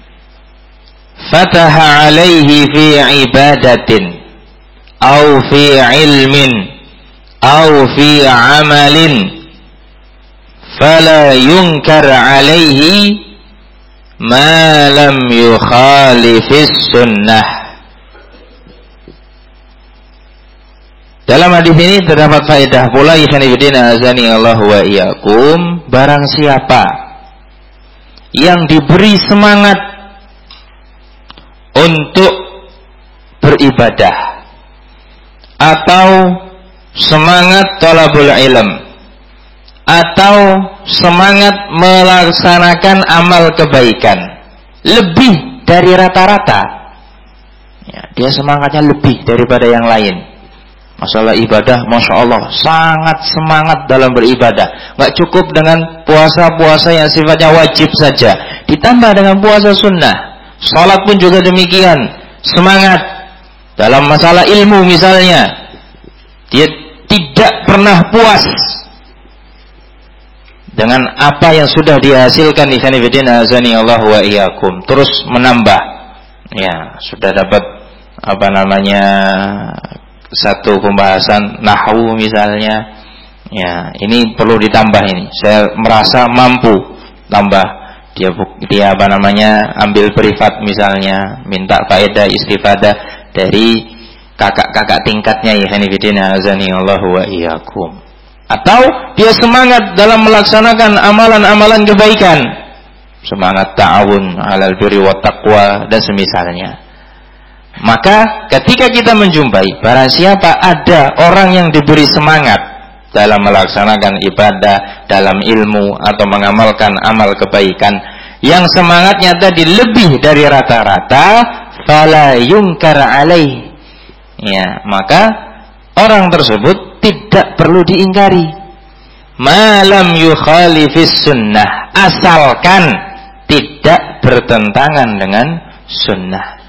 S1: fataha alaihi fi ibadatin au fi ilmin au fi amalin fala yunkar alaihi ma lam yukhalifis sunnah. Dalam hadis ini terdapat faedah pula, ikhwanifidina azani Allah wa iyyakum, barang siapa yang diberi semangat untuk beribadah atau semangat thalabul ilm atau semangat melaksanakan amal kebaikan lebih dari rata-rata, ya, dia semangatnya lebih daripada yang lain. Masalah ibadah, Masya Allah, sangat semangat dalam beribadah. Gak cukup dengan puasa-puasa yang sifatnya wajib saja, ditambah dengan puasa sunnah. Salat pun juga demikian, semangat. Dalam masalah ilmu misalnya, dia tidak pernah puas dengan apa yang sudah dihasilkan. Ikhwanifidina azani Allah wa iyyakum, terus menambah. Ya, sudah dapat satu pembahasan nahwu misalnya, ya, ini perlu ditambah ini. Saya merasa mampu tambah. Dia ambil privat misalnya, minta faedah istifadah dari kakak-kakak tingkatnya, ikhwanifidina azani Allah wa iyyakum. Atau dia semangat dalam melaksanakan amalan-amalan kebaikan, semangat ta'awun 'alal birri wat taqwa dan semisalnya. Maka ketika kita menjumpai barang siapa ada orang yang diberi semangat dalam melaksanakan ibadah, dalam ilmu atau mengamalkan amal kebaikan yang semangatnya tadi lebih dari rata-rata, fala yunkar alaih, ya, maka orang tersebut tidak perlu diingkari. Malam yukhalifis sunnah, asalkan tidak bertentangan dengan sunnah.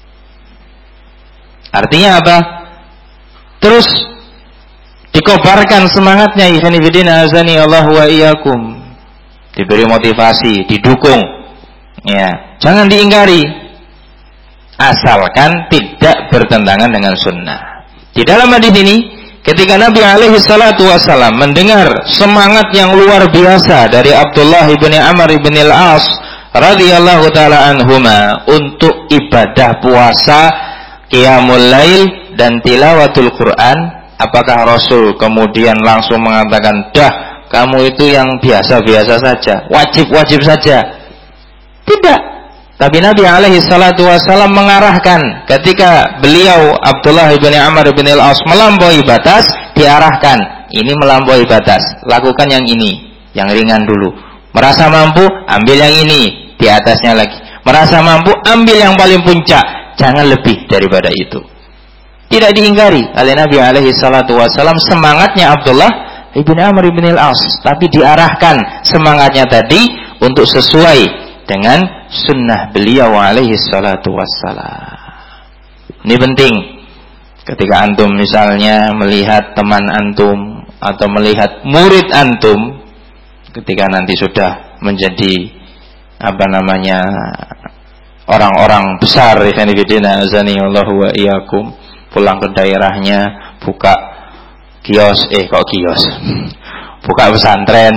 S1: Artinya apa? Terus dikobarkan semangatnya, ikhwanifidina azani Allah wa iyyakum. Diberi motivasi, didukung. Ya, jangan diingkari. Asalkan tidak bertentangan dengan sunnah. Di dalam hadis ini, ketika Nabi alaihi salatu wasallam mendengar semangat yang luar biasa dari Abdullah ibn Amr ibn al-As radhiyallahu taala anhuma untuk ibadah puasa, qiyamul lail dan tilawatul Quran, apakah Rasul kemudian langsung mengatakan, dah kamu itu yang biasa-biasa saja, wajib-wajib saja? Tidak. Tapi Nabi alaihi salatu wasallam mengarahkan. Ketika beliau Abdullah ibn Amr ibn al-As melampaui batas, diarahkan, ini melampaui batas, lakukan yang ini, yang ringan dulu. Merasa mampu, ambil yang ini, di atasnya lagi. Merasa mampu, ambil yang paling puncak, jangan lebih daripada itu. Tidak diingkari oleh Nabi alaihi salatu wasallam semangatnya Abdullah ibn Amr ibn al-As, tapi diarahkan semangatnya tadi untuk sesuai dengan sunnah beliau alaihi salatu wassalam. Ini penting. Ketika antum misalnya melihat teman antum atau melihat murid antum, ketika nanti sudah menjadi orang-orang besar, azanillahu wa iyyakum, pulang ke daerahnya buka kios, buka pesantren.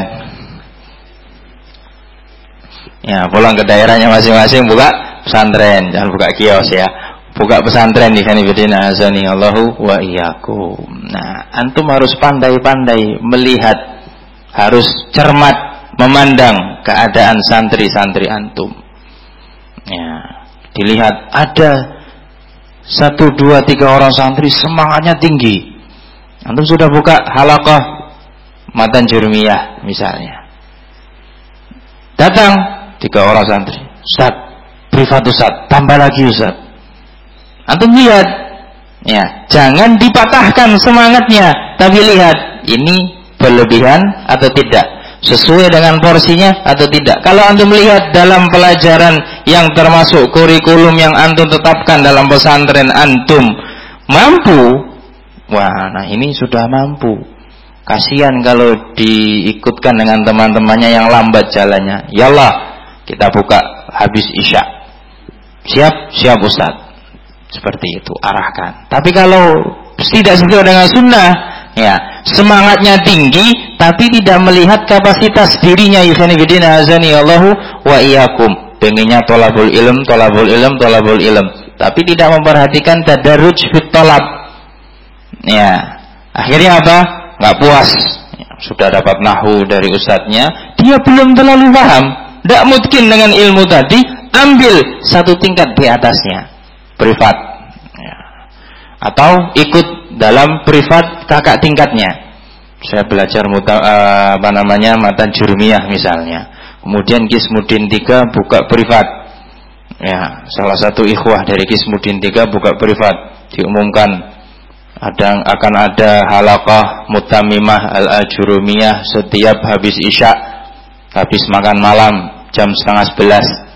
S1: Ya, pulang ke daerahnya masing-masing buka pesantren, jangan buka kios ya. Buka pesantren di kanibidina azani Allahu wa iyyakum. Nah, antum harus pandai-pandai melihat, harus cermat memandang keadaan santri-santri antum. Ya, dilihat ada 1, 2, 3 orang santri semangatnya tinggi. Antum sudah buka halaqah matan jurmiyah misalnya. Datang 3 orang santri, Ustaz, privat Ustaz, tambah lagi Ustaz. Antum lihat, ya, jangan dipatahkan semangatnya, tapi lihat ini berlebihan atau tidak, sesuai dengan porsinya atau tidak. Kalau antum melihat dalam pelajaran yang termasuk kurikulum yang antum tetapkan dalam pesantren antum mampu, wah, nah ini sudah mampu. Kasihan kalau diikutkan dengan teman-temannya yang lambat jalannya. Yallah, kita buka habis isya. Siap Ustaz. Seperti itu, arahkan. Tapi kalau tidak sesuai dengan sunnah, ya, semangatnya tinggi tapi tidak melihat kapasitas dirinya, ikhwanifidina azani Allahu wa iyyakum. Pengennya tolabul ilm, tapi tidak memperhatikan tadarruj fit talab. Ya, akhirnya apa? Enggak puas. Ya, sudah dapat nahwu dari ustadznya, dia belum terlalu paham. Tidak mungkin dengan ilmu tadi, ambil 1 tingkat di atasnya. Privat, ya. Atau ikut dalam privat kakak tingkatnya. Saya belajar matan jurmiyah misalnya, kemudian Kismuddin 3 buka privat, ya, salah satu ikhwah dari Kismuddin 3 buka privat, diumumkan akan ada halaqah mutamimah al-ajurumiyah setiap habis isya, habis makan malam jam 10:30.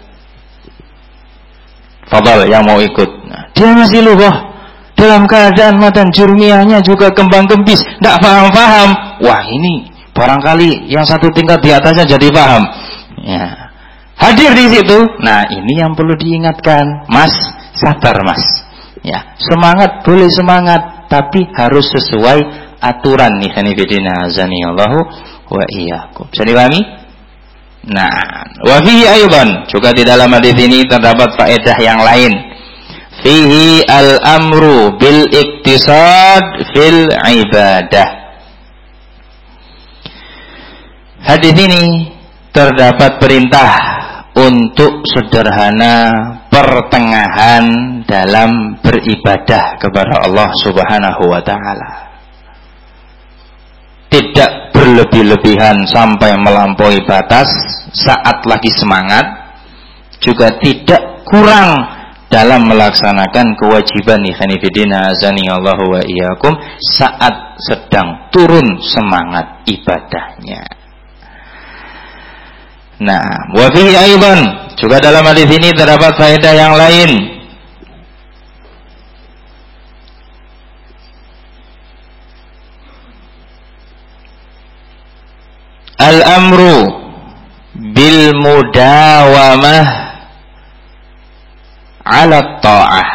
S1: Fadal yang mau ikut. Nah, dia masih lupa dalam keadaan matan jurmiyahnya juga kembang-kembis, tidak paham-paham. Wah, ini barangkali yang 1 tingkat di atasnya jadi paham. Ya, hadir di situ. Nah, ini yang perlu diingatkan, Mas, sabar Mas. Ya, semangat boleh semangat, tapi harus sesuai aturan nih. Kanibidina azani Allahu wa iyyakum. Bisa dipahami? Nah, wa fihi aydan, juga di dalam hadis ini terdapat faedah yang lain. Fihi al-amru bil iktisad fil ibadah. Hadis ini terdapat perintah untuk sederhana pertengahan dalam beribadah kepada Allah Subhanahu wa taala. Tidak berlebih-lebihan sampai melampaui batas saat lagi semangat, juga tidak kurang dalam melaksanakan kewajiban ikhwanifidina azani Allahu wa iyyakum saat sedang turun semangat ibadahnya. Nah, wa fihi aidan, juga dalam hadis ini terdapat faedah yang lain. Al-amru bil mudawamah ala ta'ah.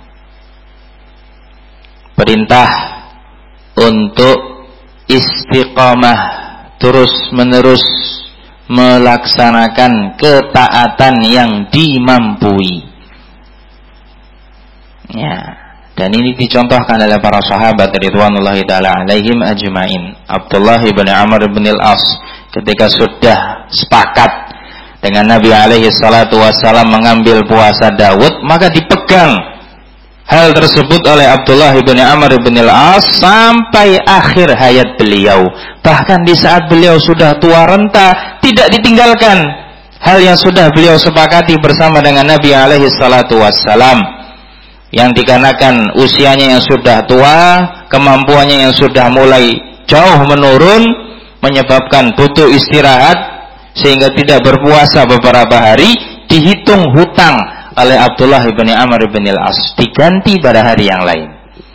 S1: Perintah untuk istiqamah, terus menerus melaksanakan ketaatan yang dimampui. Ya, dan ini dicontohkan oleh para sahabat ridwanullahi taala alaihim ajmain. Abdullah bin Amr bin al-As ketika sudah sepakat dengan Nabi alaihi salatu wasallam mengambil puasa Daud, maka dipegang hal tersebut oleh Abdullah bin Amr bin al-As sampai akhir hayat beliau. Bahkan di saat beliau sudah tua renta, tidak ditinggalkan hal yang sudah beliau sepakati bersama dengan Nabi alaihi salatu wassalam, yang dikarenakan usianya yang sudah tua, kemampuannya yang sudah mulai jauh menurun, menyebabkan butuh istirahat sehingga tidak berpuasa beberapa hari, dihitung hutang oleh Abdullah bin Amr bin al-As, diganti pada hari yang lain.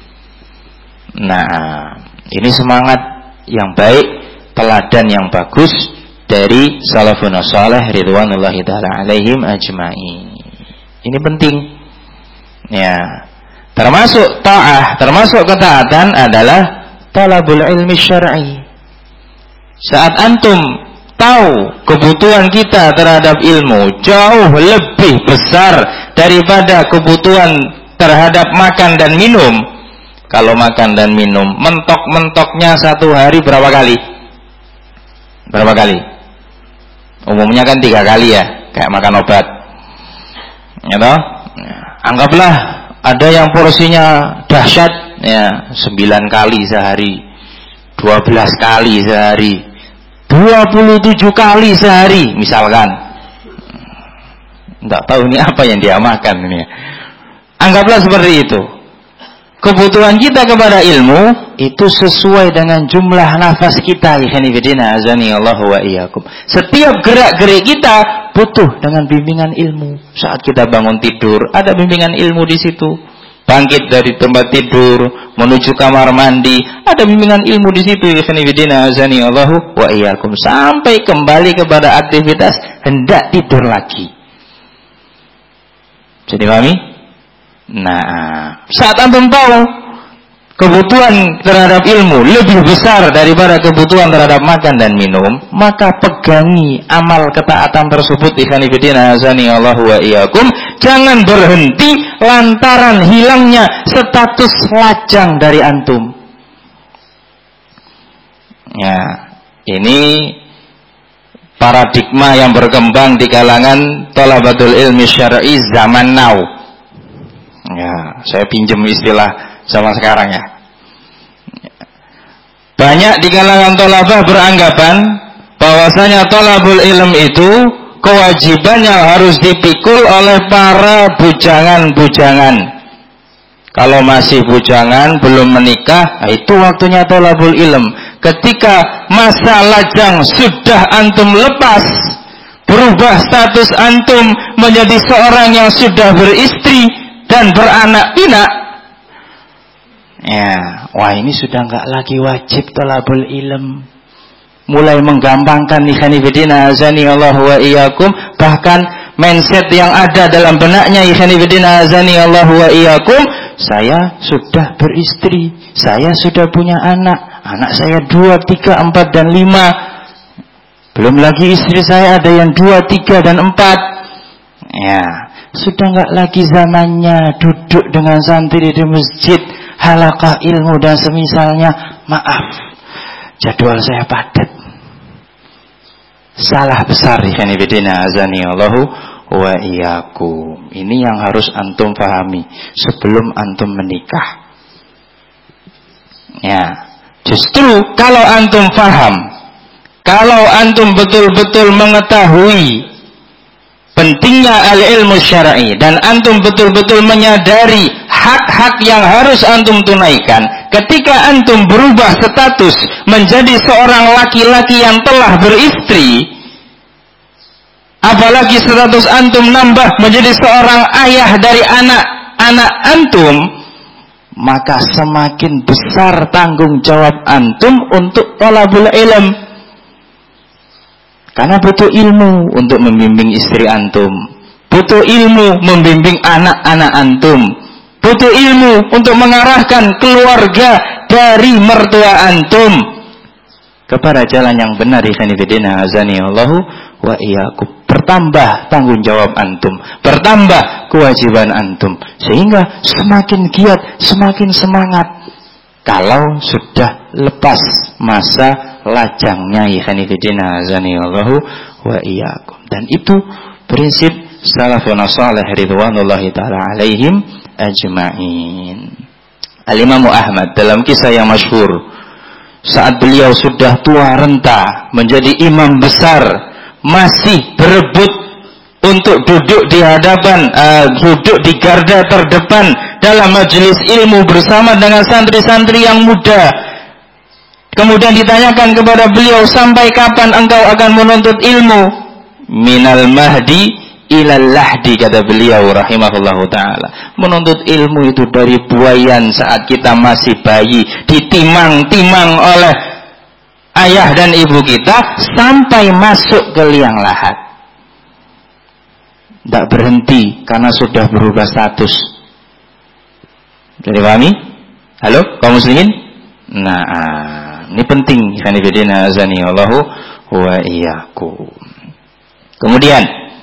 S1: Nah, ini semangat yang baik, teladan yang bagus dari salafun salih ridwanullahi ta'ala alaihim ajma'in. Ini penting. Ya. Termasuk ta'ah, termasuk ketaatan adalah talabul ilmi syar'i. Saat antum tahu kebutuhan kita terhadap ilmu jauh lebih besar daripada kebutuhan terhadap makan dan minum. Kalau makan dan minum, mentok-mentoknya satu hari berapa kali? Berapa kali? Umumnya kan 3 kali ya, kayak makan obat. Ya toh? Anggaplah ada yang porsinya dahsyat, ya 9 kali sehari, 12 kali sehari, 27 kali sehari misalkan. Tidak tahu ini apa yang dia makan ini. Anggaplah seperti itu. Kebutuhan kita kepada ilmu itu sesuai dengan jumlah nafas kita. Setiap gerak-gerik kita butuh dengan bimbingan ilmu. Saat kita bangun tidur, ada bimbingan ilmu di situ. Bangkit dari tempat tidur menuju kamar mandi, ada bimbingan ilmu di situ. Sampai kembali kepada aktivitas hendak tidur lagi. Jadi pahami? Nah, saat antum tahu kebutuhan terhadap ilmu lebih besar daripada kebutuhan terhadap makan dan minum, maka pegangi amal ketaatan tersebut. Jangan berhenti lantaran hilangnya status lajang dari antum. Ya, ini paradigma yang berkembang di kalangan thalabatul ilmi syar'i zaman now. Ya, saya pinjam istilah zaman sekarang ya. Banyak di kalangan thalabah beranggapan bahwasanya thalabul ilm itu kewajibannya harus dipikul oleh para bujangan-bujangan. Kalau masih bujangan, belum menikah, itu waktunya thalabul ilm. Ketika masa lajang sudah antum lepas, berubah status antum menjadi seorang yang sudah beristri dan beranak pinak, ya, wah ini sudah enggak lagi wajib thalabul ilm. Mulai menggampangkan ikhanifidina azani Allah wa iyyakum, bahkan mindset yang ada dalam benaknya ikhanifidina azani Allah wa iyyakum, saya sudah beristri, saya sudah punya anak saya 2, 3, 4 dan 5, belum lagi istri saya ada yang 2, 3 dan 4. Ya, sudah enggak lagi zamannya duduk dengan santri di masjid, halaqah ilmu dan semisalnya. Maaf, jadwal saya padat. Salah besar ikhwanifidina azani Allahu wa iyyakum. Ini yang harus antum pahami sebelum antum menikah. Ya, justru kalau antum paham, kalau antum betul-betul mengetahui pentingnya al-ilmu syar'i dan antum betul-betul menyadari hak-hak yang harus antum tunaikan, ketika antum berubah status menjadi seorang laki-laki yang telah beristri, apalagi status antum nambah menjadi seorang ayah dari anak-anak antum, maka semakin besar tanggung jawab antum untuk thalabul ilm. Karena butuh ilmu untuk membimbing istri antum, butuh ilmu membimbing anak-anak antum, butuh ilmu untuk mengarahkan keluarga dari mertua antum kepada jalan yang benar. Ikhwanifidina azani Allahu wa iyyakum. Bertambah tanggung jawab antum, bertambah kewajiban antum, sehingga semakin giat, semakin semangat kalau sudah lepas masa lajangnya. Ikhwanifidina azani Allahu wa iyyakum. Dan itu prinsip salafun salih ridwanullahi ta'ala alaihim ajma'in. Al-Imam Ahmad dalam kisah yang masyhur, saat beliau sudah tua renta menjadi imam besar, masih berebut untuk duduk di hadapan, duduk di garda terdepan dalam majelis ilmu bersama dengan santri-santri yang muda. Kemudian ditanyakan kepada beliau, sampai kapan engkau akan menuntut ilmu? Minal mahdi ilal lahdi, kata beliau rahimahullahu ta'ala. Menuntut ilmu itu dari buayan saat kita masih bayi, ditimang-timang oleh ayah dan ibu kita, sampai masuk ke liang lahat. Tidak berhenti karena sudah berubah status. Jadi pahami? Halo, kaum muslimin? Nah, ini penting. Khanifidina azani Allahu wa iyyakum. Kemudian,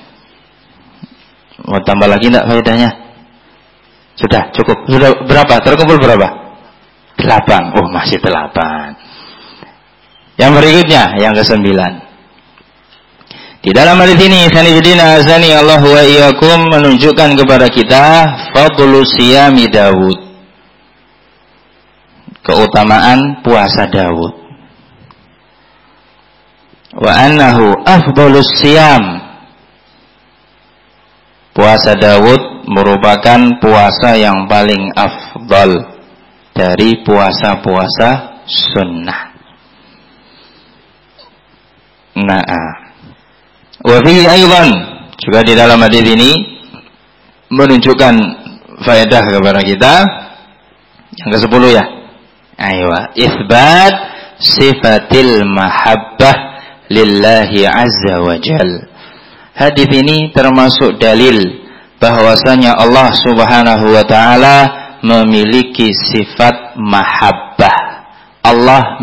S1: mau tambah lagi tidak faedahnya? Sudah cukup. Sudah berapa? Terkumpul berapa? 8. Oh, masih 8. Yang berikutnya, yang ke-9. Di dalam hadis ini, khanifidina azani Allahu wa iyyakum, menunjukkan kepada kita fadlu siyami Daud. Keutamaan puasa Daud. Wa annahu afdalus siyam. Puasa Daud merupakan puasa yang paling afdal dari puasa-puasa sunnah. Nah, wa fihi aidan, juga di dalam hadis ini menunjukkan faedah kepada kita. Yang ke-10 ya. Aywa, isbat sifatil mahabbah lillahi azza wa jal. Hadis ini termasuk dalil bahwasanya Allah Subhanahu wa taala memiliki sifat mahabbah. Allah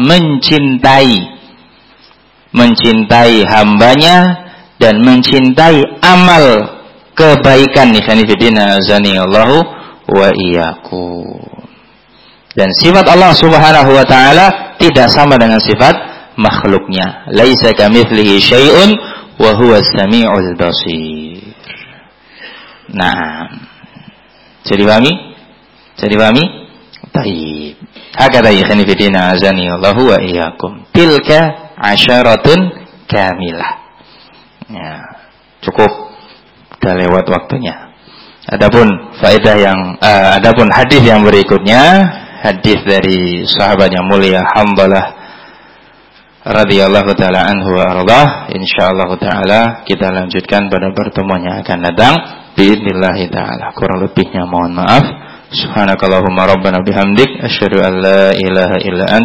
S1: mencintai hambanya dan mencintai amal kebaikan. Ikhwanifidina azani Allahu wa iyyakum. Dan sifat Allah Subhanahu wa taala tidak sama dengan sifat makhluknya. Laisa kamitslihi syai'un wa huwas samiul basir. Nah, jadi pahami? Baik. Hakadha ikhwanifidina azani Allahu wa iyyakum. Tilka asyaratun kamilah. Ya, cukup. Sudah lewat waktunya. Adapun hadis yang berikutnya, hadis dari sahabat yang mulia Hamdalah radhiyallahu taala anhu wa ardhah, insyaallah taala kita lanjutkan pada pertemuan yang akan datang biidznillah taala. Kurang lebihnya mohon maaf. Subhanakallahumma rabbana bihamdik asyhadu an la ilaha illa ant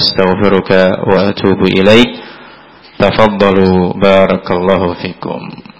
S1: astaghfiruka wa atubu ilaik. Tafaddalu barakallahu fikum.